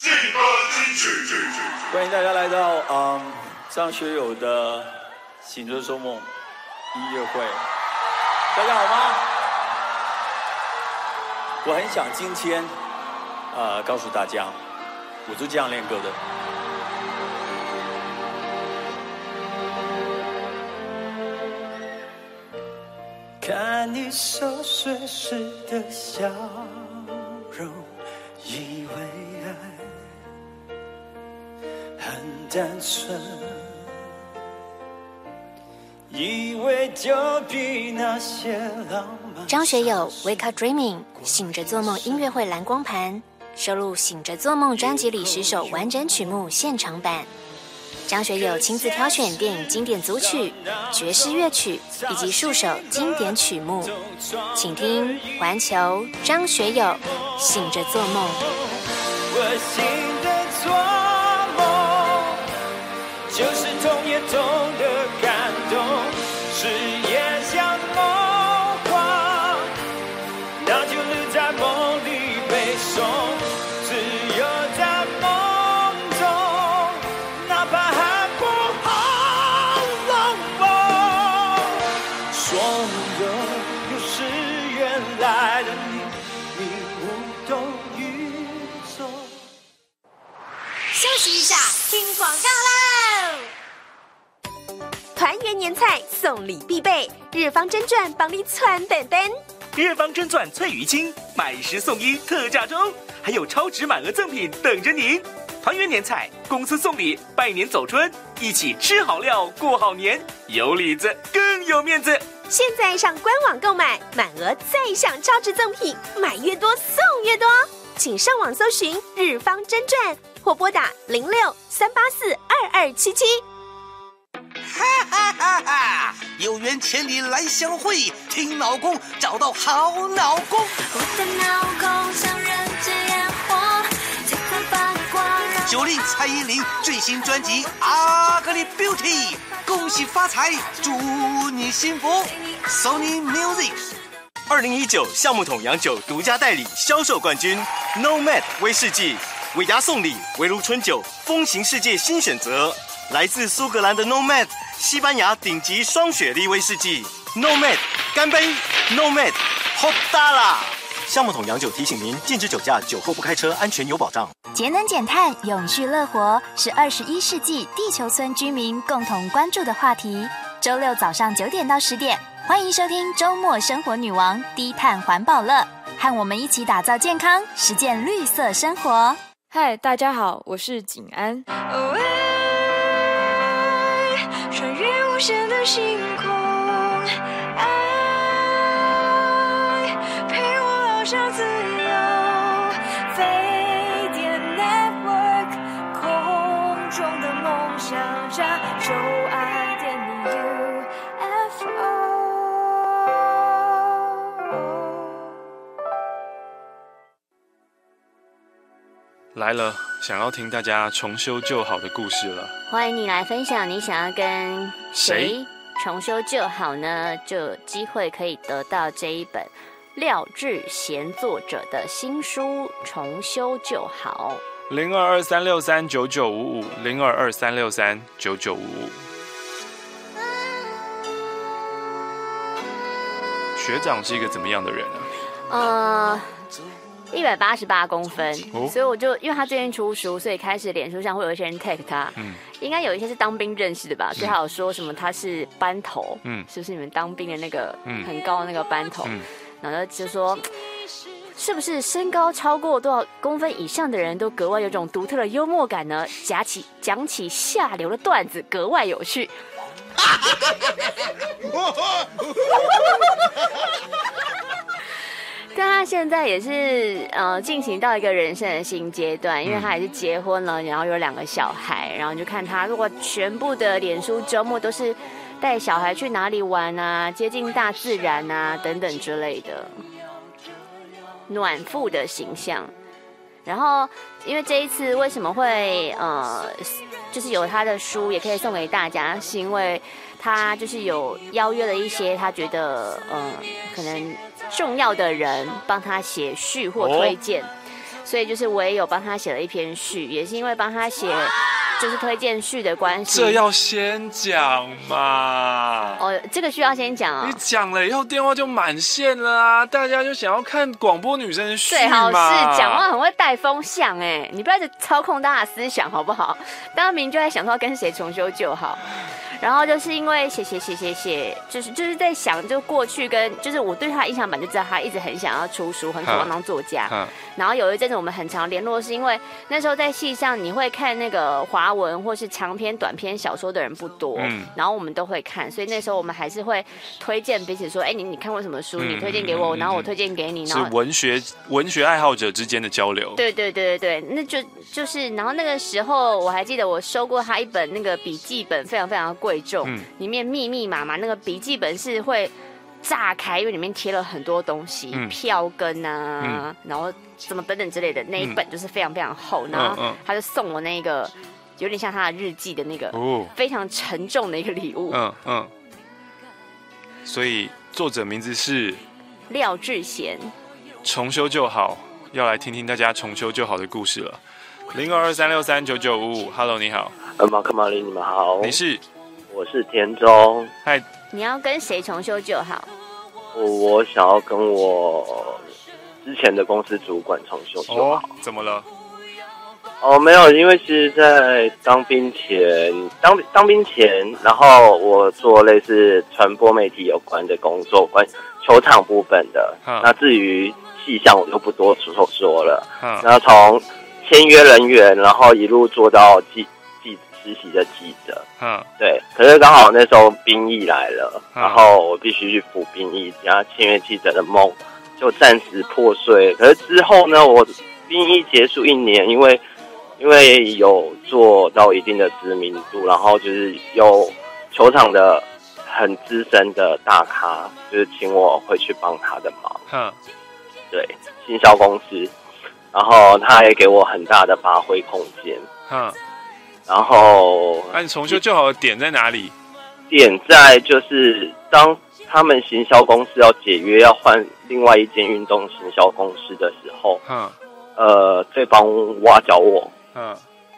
欢迎大家来到嗯张学友的《醒着做梦》音乐会。大家好吗？我很想今天呃告诉大家，我就这样练歌的。看你熟睡时的笑容，以为爱很单纯，以为就比那些浪漫。 张学友 Wake Up Dreaming 醒着做梦音乐会蓝光盘收录《醒着做梦》专辑里十首完整曲目现场版。张学友亲自挑选电影经典组曲、爵士乐曲以及数首经典曲目，请听环球张学友《醒着做梦》。 我醒着做梦，就是痛也痛的感动，是也像梦。 来的你，你无动于衷。 休息一下，听广告喽！团圆年菜送礼必备，日方真传帮你传本本。 日方真传脆鱼精，买十送一特价中，还有超值满额赠品等着您。团圆年菜，公司送礼，拜年走春，一起吃好料，过好年，有里子更有面子。 现在上官网购买，满额再享超值赠品，买越多送越多。请上网搜寻日方真传，或拨打零六三八四二二七七。 哈哈哈哈！有缘千里来相会，听老公找到好老公。 我的老公像人间烟火，彩色发光。 九令蔡依林最新专辑《Ugly Beauty》，恭喜发财，祝你幸福。Sony Music。 二零一九橡木桶洋酒独家代理销售冠军 Nomad 威士忌，尾牙送礼围炉春酒，风行世界新选择。来自苏格兰的 Nomad， 西班牙顶级双雪莉威士忌 Nomad， 干杯 Nomad， 好大啦！橡木桶洋酒提醒您：禁止酒驾，酒后不开车，安全有保障。 节能减碳、永续乐活是二十一世纪地球村居民共同关注的话题。周六早上九点到十点，欢迎收听周末生活女王低碳环保乐，和我们一起打造健康，实践绿色生活。 嗨，大家好，我是景安。 哦穿越无限的星空，爱陪我翱翔自由，飞碟 Network 空中的梦想家，就爱点你 U F O。 来了，想要听大家重修旧好的故事了。 欢迎你来分享，你想要跟谁重修旧好呢？就有机会可以得到这一本廖智贤作者的新书《重修旧好》。 零二二三六三九九五五，零二二三六三九九五五。学长是一个怎么样的人啊？ 呃。一百八十八公分，哦、所以我就因为他最近出书，所以开始脸书上会有一些人 tag 他，嗯，应该有一些是当兵认识的吧，所以他有说什么他是班头，嗯，是不是你们当兵的那个很高的那个班头？嗯，然后就说是不是身高超过多少公分以上的人都格外有种独特的幽默感呢？讲起讲起下流的段子格外有趣。但他现在也是呃进行到一个人生的新阶段，因为他也是结婚了，然后有两个小孩，然后就看他如果全部的脸书周末都是带小孩去哪里玩啊，接近大自然啊等等之类的，暖妇的形象。然后因为这一次为什么会呃就是有他的书也可以送给大家，是因为他就是有邀约了一些他觉得呃可能重要的人帮他写序或推荐，哦、所以就是我也有帮他写了一篇序，也是因为帮他写就是推荐序的关系。 这要先讲嘛？ 哦，这个需要先讲啊、哦。 你讲了以后电话就满线了啊，大家就想要看广播女生的序嘛。 最好是讲话很会带风向哎，你不要一直操控大家的思想好不好？大家明明就在想说要跟谁重修旧好。然后就是因为写写写写写，就是就是在想，就过去跟就是我对他的印象版就知道他一直很想要出书，很渴望当作家。然后有一阵子我们很常联络，是因为那时候在系上你会看那个华文或是长篇、短篇小说的人不多，嗯、然后我们都会看，所以那时候我们还是会推荐彼此说，哎，你你看过什么书？嗯、你推荐给我，然后我推荐给你。然后是文学文学爱好者之间的交流。 对对对对对，那就就是，然后那个时候我还记得我收过他一本那个笔记本，非常非常贵重，嗯、里面密密麻麻，那个笔记本是会炸开，因为里面贴了很多东西，嗯、票根啊，嗯、然后什么等等之类的，那一本就是非常非常厚，嗯、然后他就送我那个有点像他的日记的那个，哦、非常沉重的一个礼物。嗯嗯。 所以作者名字是廖智贤。 重修旧好，要来听听大家重修旧好的故事了。零二二三六三九九五五 ，Hello， 你好。 呃，马克、玛丽，你们好。 你是？ 我是田中。 嗨。 你要跟谁重修旧好？ 我我想要跟我之前的公司主管重修就好。 哦，怎么了？ 哦，没有，因为其实，在当兵前，当当兵前，然后我做类似传播媒体有关的工作，关球场部分的。嗯、那至于细项，我就不多说说了。嗯，然后从签约人员，然后一路做到记记实习的记者。嗯，对。可是刚好那时候兵役来了，嗯、然后我必须去服兵役，然后签约记者的梦就暂时破碎。可是之后呢，我兵役结束一年，因为因为有做到一定的知名度，然后就是有球场的很资深的大咖，就是请我回去帮他的忙。嗯，对，行销公司，然后他也给我很大的发挥空间。嗯，然后那、啊、你重修就好的点在哪里？ 点在就是当他们行销公司要解约，要换另外一间运动行销公司的时候，嗯，呃，对方挖角我。嗯，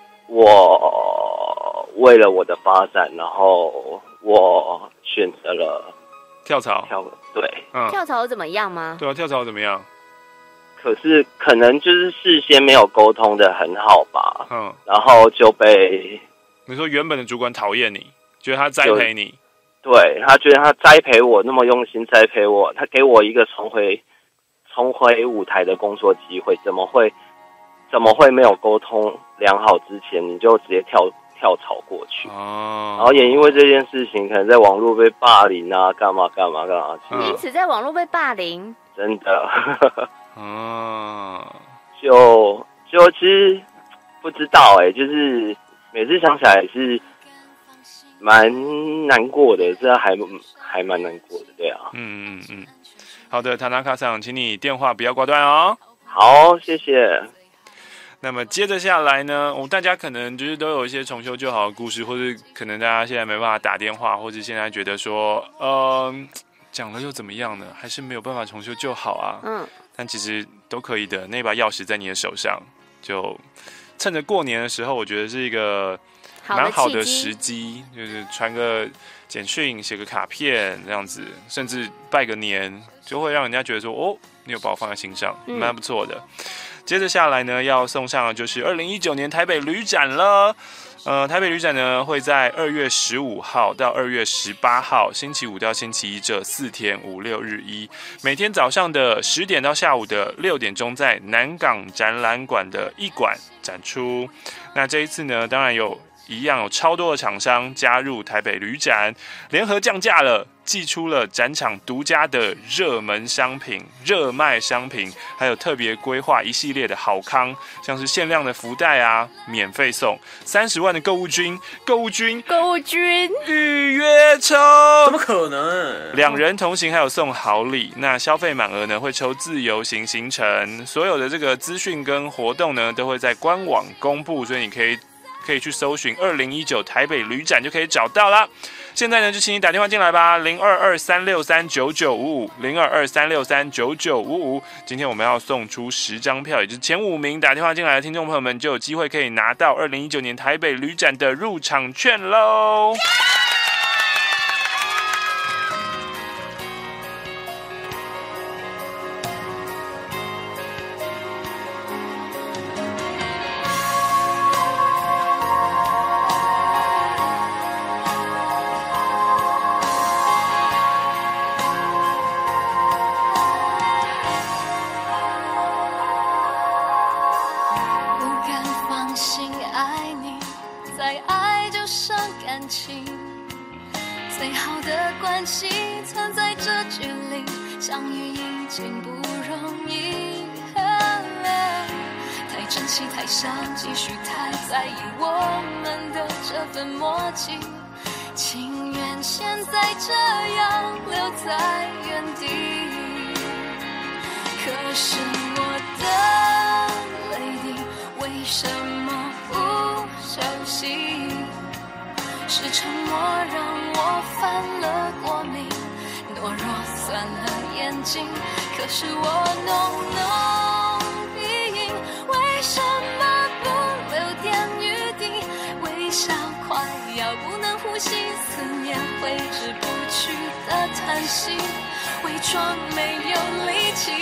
我为了我的发展，然后我选择了跳槽。 跳对， 嗯，跳槽怎么样吗？ 对啊，跳槽怎么样？ 可是可能就是事先没有沟通的很好吧，嗯，然后就被你说原本的主管讨厌你，觉得他栽培你， 对他觉得他栽培我那么用心栽培我，他给我一个重回重回舞台的工作机会，怎么会？怎么会没有沟通良好之前你就直接跳跳槽过去？哦，然后也因为这件事情，可能在网络被霸凌啊，干嘛干嘛干嘛。 因此在网络被霸凌， 真的。哦，就就其实不知道哎、欸，就是每次想起来是蛮难过的，这还还蛮难过的，对啊。 嗯嗯嗯，好的，塔纳卡桑，请你电话不要挂断哦。 好，谢谢。 那么接着下来呢，我们大家可能就是都有一些重修就好的故事，或者可能大家现在没办法打电话，或者现在觉得说，呃，讲了又怎么样呢？还是没有办法重修就好啊。嗯，但其实都可以的，那把钥匙在你的手上，就趁着过年的时候，我觉得是一个蛮好的时机，就是传个简讯、写个卡片这样子，甚至拜个年，就会让人家觉得说，哦，你有把我放在心上，蛮不错的。嗯，接着下来呢，要送上的就是二零一九年台北旅展了。呃，台北旅展呢会在二月十五号到二月十八号，星期五到星期一这四天五六日一，每天早上的十点到下午的六点钟，在南港展览馆的一馆展出。那这一次呢，当然有一样有超多的厂商加入台北旅展，联合降价了，寄出了展场独家的热门商品、热卖商品，还有特别规划一系列的好康，像是限量的福袋啊，免费送三十万的购物君，购物君， 购物君预约抽， 怎么可能？ 两人同行还有送好礼，那消费满额呢会抽自由行行程，所有的这个资讯跟活动呢都会在官网公布，所以你可以。可以去搜寻二零一九台北旅展就可以找到啦。现在呢，就请你打电话进来吧，零二二三六三九九五五，零二二三六三九九五五。今天我们要送出十张票，也就是前五名打电话进来的听众朋友们，就有机会可以拿到二零一九年台北旅展的入场券喽。 情愿现在这样留在原地，可是我的泪滴为什么不休息？是沉默让我犯了过敏，懦弱酸了眼睛，可是我浓浓鼻音，为什么不留点余地？微笑快要不能呼吸。 息，思念挥之不去的叹息，伪装没有力气。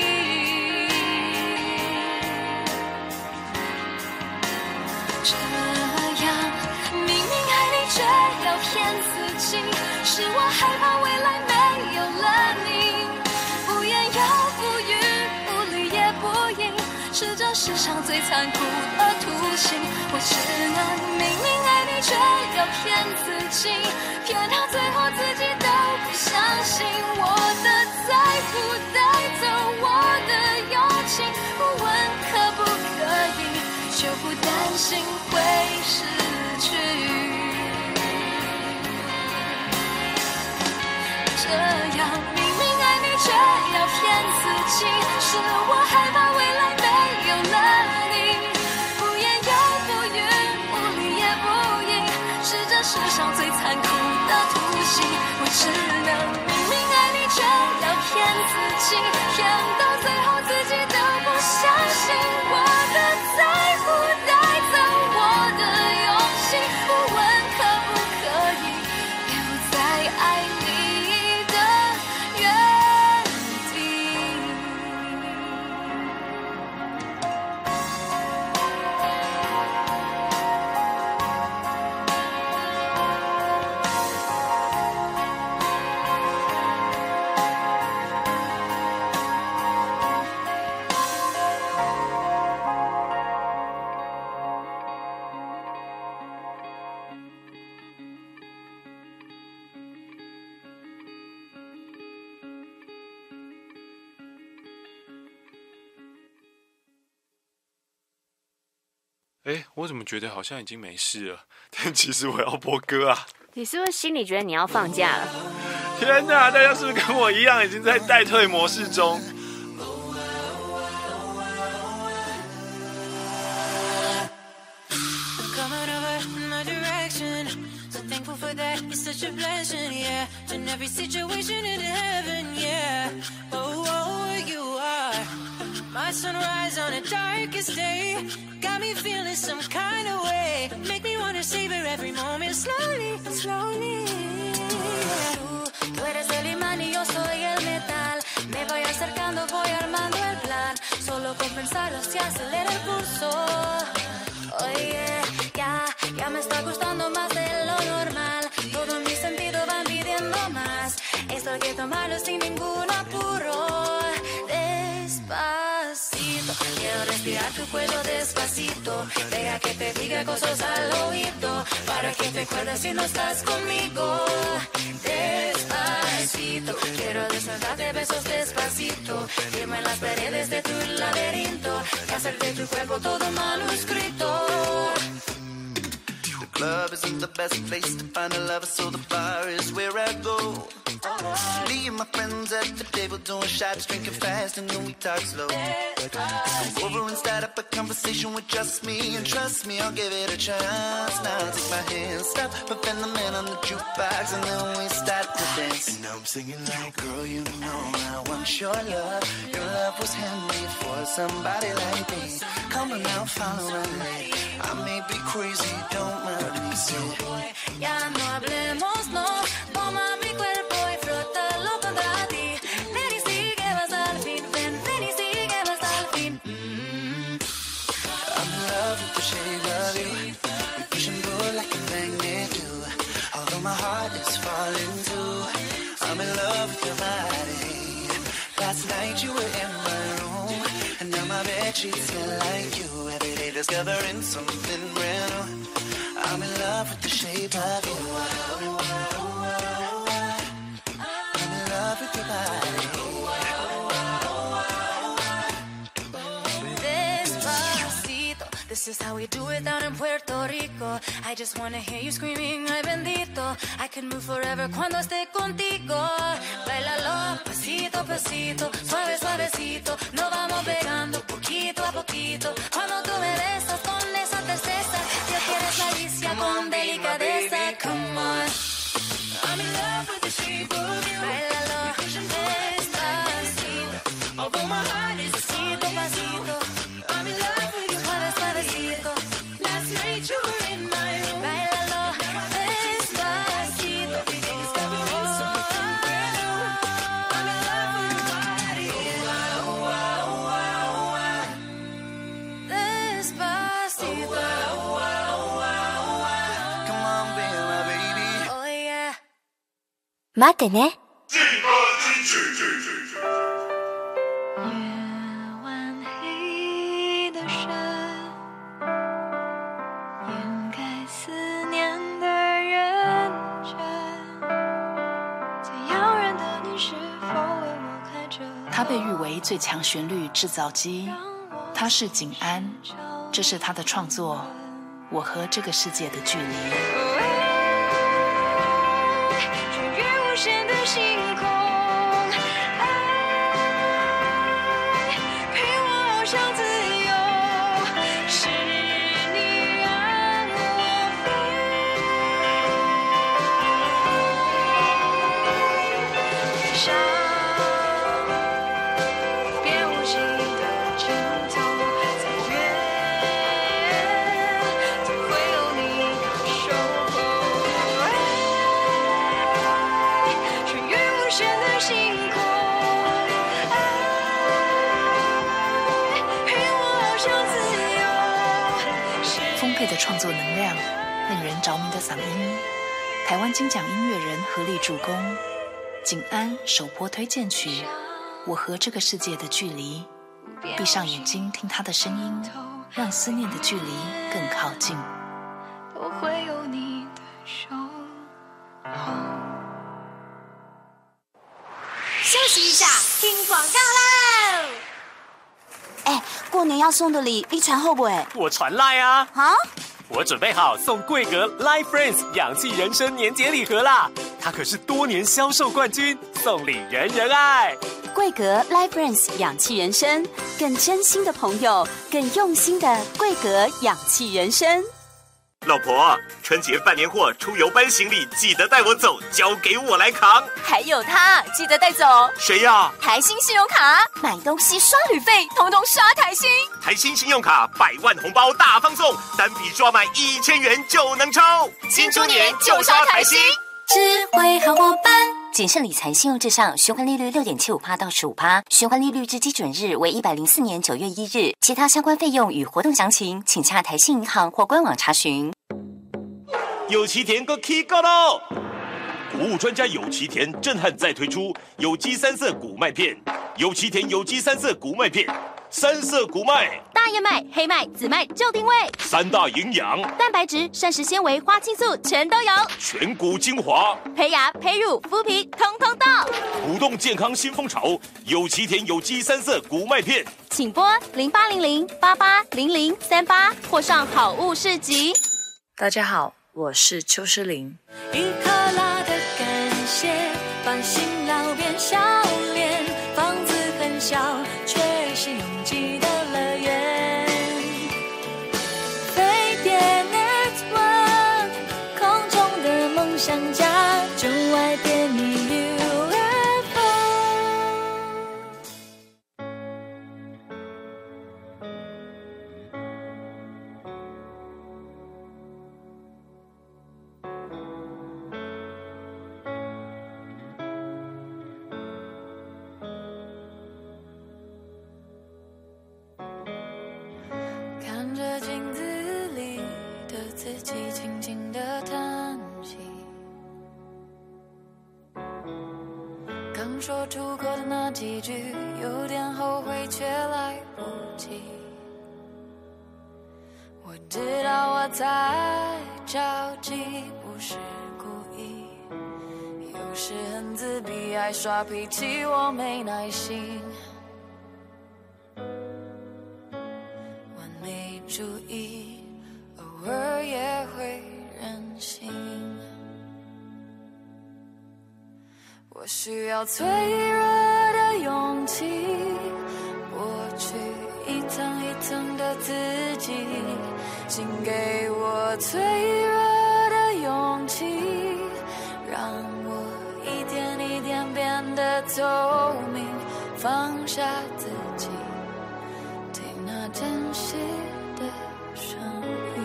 这样明明爱你却要骗自己，是我害怕未来没有了你，不言又不语，不理也不应，是这世上最残酷的图形。我只能明明爱你却要骗自己，骗到最后自己都不相信。我的在乎带走我的勇气，不问可不可以，就不担心会失去。这样明明爱你却要骗自己，是我害怕未来没有了你，不言又不语，不理也不应，是这世上最残酷的图形。我只能明明爱你却要骗自己，骗到最后自己都不相信。我的在乎带走我的勇气，不问可不可以留在爱你的原地。 哎，我怎么觉得好像已经没事了？但其实我要播歌啊！ 你是不是心里觉得你要放假了？ 天哪，大家是不是跟我一样已经在待退模式中？ My sunrise on a darkest day got me feeling some kind of way. Make me wanna savor every moment slowly, slowly. Tú, tú eres el imán y yo soy el metal. Me voy acercando, voy armando el plan. Solo con pensarlo se acelera el pulso. Oye, ya, ya me está gustando más de lo normal. Todos mis sentidos van pidiendo más. Esto hay que tomarlo sin ningún apuro. Despacito, quiero respirar tu cuello despacito. Deja que te diga cosas al oído, para que te acuerdes si no estás conmigo. Despacito, quiero desnudarte besos despacito. Firma en las paredes de tu laberinto, y hacer de tu cuerpo todo manuscrito. The club isn't the best place to find a lover, so the bar is where I go. Me and my friends at the table doing shots, drinking fast, and then we talk slow. Come over and start up a conversation with just me, and trust me, I'll give it a chance. Now take my hand, stop, put the man on the jukebox, and then we start to dance. And I'm singing like, girl, you know I want your love. Your love was handmade for somebody like me. Come on now, follow my lead. I may be crazy, don't mind me, say. Ya no hablemos, no. Toma mi cuerpo y frótalo contra ti. Ven y sigue hasta el fin. Ven, ven y sigue hasta el fin. Mm-hmm. I'm in love with the shape of you. We push and pull like a magnet do. Although my heart is falling too, I'm in love with your body. Last night you were in my room, and now my bedsheets smell like you. Every day discovering something brand new. I'm in love with the shape of you. I'm in love with your body. Despacito, this is how we do it down in Puerto Rico. I just wanna hear you screaming, ay bendito. I can move forever cuando esté contigo. Bailalo, pasito, pasito, suave, suavecito. Nos vamos pegando poquito a poquito. Cuando tú me besas con esa tristeza, ya quieres malicia con delicadeza. Come on, I'm in love with the shape of you. Bailalo, despacito. Although my heart is pasito, pasito. I'm in love with you, suave, suavecito. Last night you were in my room. Bailalo, despacito. 待ってね。 他被誉为最强旋律制造机，他是景安，这是他的创作《我和这个世界的距离》。 无限的星空，爱陪我翱翔自由，是你让我飞上边无际的尽头，再远都会有你的守候。无限的星空，爱陪我翱翔自由。 丰沛的创作能量，令人着迷的嗓音，台湾金奖音乐人合力助攻，景安首播推荐曲《我和这个世界的距离》，闭上眼睛听他的声音，让思念的距离更靠近。 都会有你的守候。 休息一下，听广告喽！哎，过年要送的礼，你传后不？哎， 我传赖啊！ 啊， 我准备好送贵格 Life Friends 氧气人生年节礼盒啦！它可是多年销售冠军，送礼人人爱。 贵格 Life Friends 氧气人生，更真心的朋友，更用心的贵格氧气人生。 老婆，春节办年货出游搬行李，记得带我走，交给我来扛。 还有他，记得带走。 谁呀？ 台新信用卡，买东西刷旅费，统统刷台新。 台新信用卡百万红包大放送，单笔刷满一千元就能抽。新猪年就刷台新， 智慧好伙伴。谨慎理财，信用至上，循环利率六点七五趴到十五趴，循环利率之基准日为一百零四年九月一日。其他相关费用与活动详情，请洽台信银行或官网查询。 有奇田个 K 高喽！谷物专家有奇田震撼再推出有机三色谷麦片，有奇田有机三色谷麦片，三色谷麦， 大燕麦、黑麦、紫麦就定位， 三大营养， 蛋白质、膳食纤维、花青素全都有， 全谷精华， 胚芽、胚乳、麸皮通通到。 鼓动健康新风潮，有奇田有机三色谷麦片， 请拨零八零零八八零零三八或上好物市集。 大家好，我是邱诗玲。 一克拉的感谢，把辛劳变笑脸，房子很小，却是拥挤的乐园。飞碟 Network， 空中的梦想家，就爱点你 U F O。看着镜子里的自己，轻轻地叹息。刚说出口的那几句，有点后悔，却来不及。我知道我在着急，不是故意。有时很自闭，爱耍脾气，我没耐心。没注意，偶尔也会任性。我需要脆弱的勇气，剥去一层一层的自己，请给我脆弱的勇气，让我一点一点变得透明，放下自己。那真实的声音，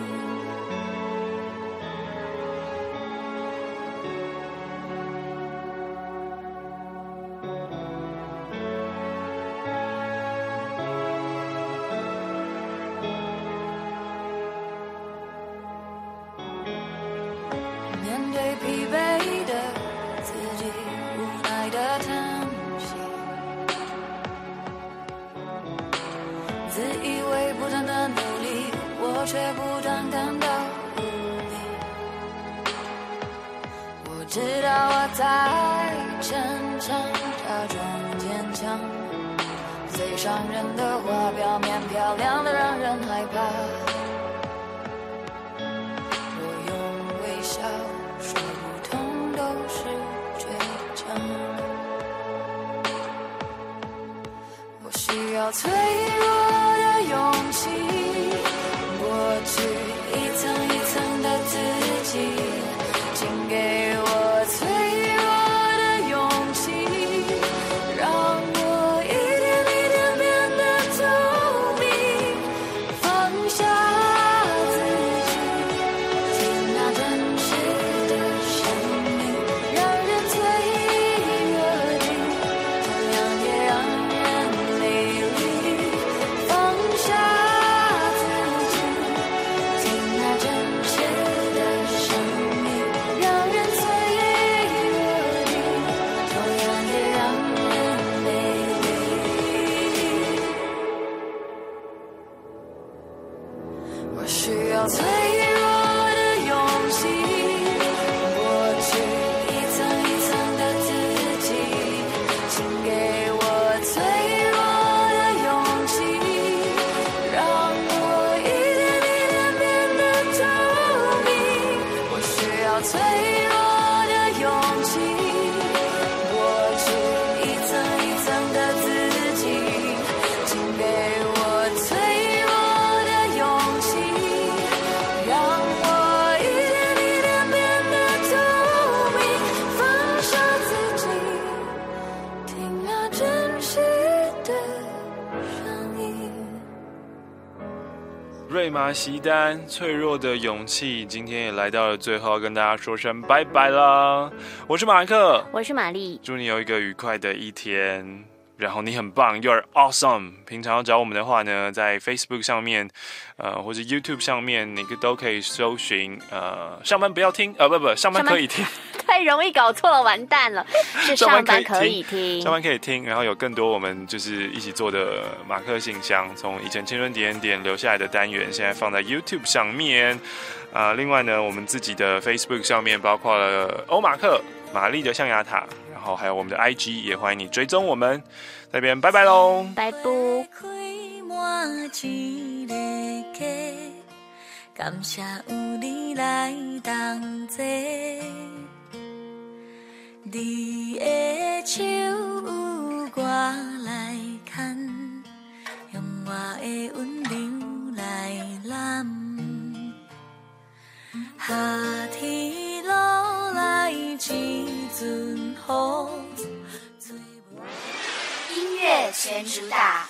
面对疲惫的自己。 自以为不断的努力，我却不断感到无力。我知道我在逞强，假装坚强，最伤人的话表面漂亮的让人害怕。我用微笑说不痛都是倔强，我需要脆弱的勇气，过去一层一层的自己，请给我脆弱的勇气，让我一点一点变得透明，放下自己，听那真实的声音，让人脆弱的同样也让人美丽，放下自己，听那真实的声音，让人脆弱的同样也让人美丽。我需要脆弱的勇气，过去一层一层的自己，请给我脆弱的勇气，让我一点一点变得透明。我需要脆弱的勇气，过去一层一层的自己，请给我脆弱的勇气，让我一点一点变得透明，放下自己，听那真实的声音。 瑞玛席丹脆弱的勇气，今天也来到了最后，要跟大家说声拜拜啦！我是马克， 我是玛丽， 祝你有一个愉快的一天。然后你很棒 ，You're awesome。平常要找我们的话呢，在 Facebook 上面，呃，或者 YouTube 上面，你都可以搜寻呃，上班不要听，呃，不不，上班可以听。 太容易搞错了，完蛋了，是上班可以听， 上班可以听，然后有更多我们就是一起做的马克信箱，从以前青春点点留下来的单元，现在放在 YouTube 上面。啊、呃，另外呢，我们自己的 Facebook 上面包括了欧马克、玛丽的象牙塔，然后还有我们的 I G， 也欢迎你追踪我们。在这边拜拜喽， 拜拜。 感谢有你来同齐，你的手有我来牵，用我的温柔来揽，夏天落来一阵雨。 音乐全主打，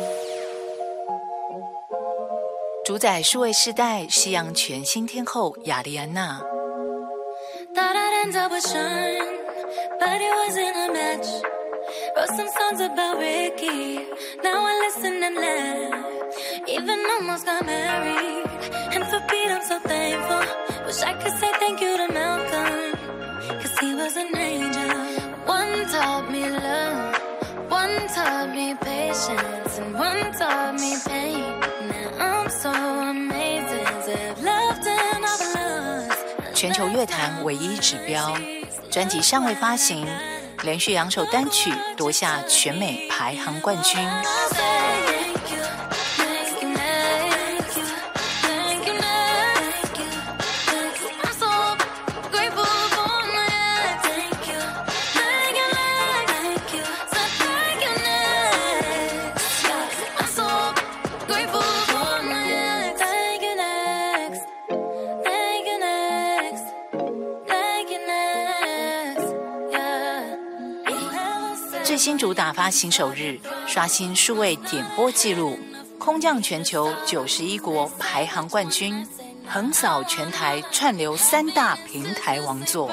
主宰数位世代西洋全新天后雅丽安娜。 Thought I'd end up with Sean, but it wasn't a match. Wrote some songs about Ricky, now I listen and laugh. Even almost got married, and for Pete I'm so thankful. Wish I could say thank you to Malcolm, cause he was an angel. One taught me love, one taught me patience, and one taught me pain. Now I'm so amazing to have loved and I've lost. 全球乐坛唯一指标，专辑尚未发行，连续两首单曲夺下全美排行冠军。最新主打发行首日，刷新数位点播纪录，空降全球九十一国排行冠军，横扫全台串流三大平台王座。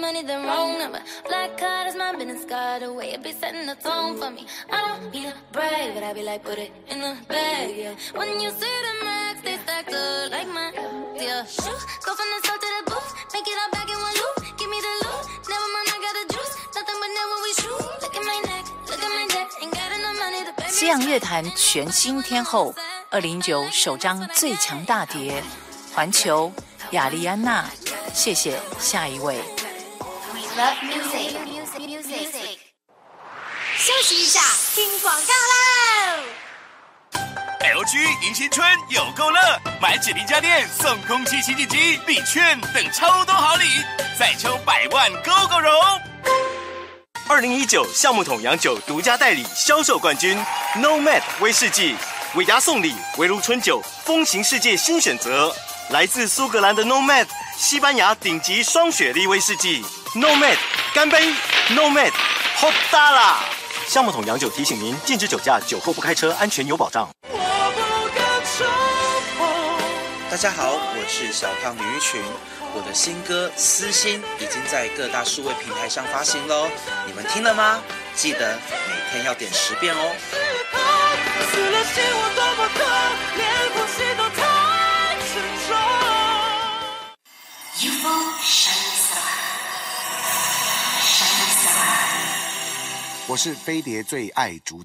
anything wrong. Number black card is my business card. The way it be setting the tone for me. I don't need a brag, but I be like, put it in the bag, yeah. When you see the max, they stacked up like my yeah. Shoes go from the south to the booth, make it all back in one loop. Give me the loot, never mind, I got the juice. Nothing but never we shoot. Look at my neck, look at my neck, ain't got enough money to pay me. 西洋乐坛全新天后，二零一九首张最强大碟，环球雅丽安娜。谢谢，下一位。 Love music, music, music. 休息一下，听广告喽。 L G 迎新春有够乐，买指定家电送空气清净机、礼券等超多好礼，再抽百万 Go Go 荣。 二零一九橡木桶洋酒独家代理销售冠军 Nomad 威士忌，尾牙送礼围炉春酒，风行世界新选择。来自苏格兰的 Nomad， 西班牙顶级双雪莉威士忌 Nomad， 干杯 Nomad Hot 大啦！橡木桶洋酒提醒您：禁止酒驾，酒后不开车，安全有保障。 大家好，我是小胖李玉群，我的新歌《私心》已经在各大数位平台上发行喽，你们听了吗？记得每天要点十遍哦。死了心我多么痛，连呼吸都太沉重。 U F O Shining Star， Shining Star。 我是飞碟最爱竹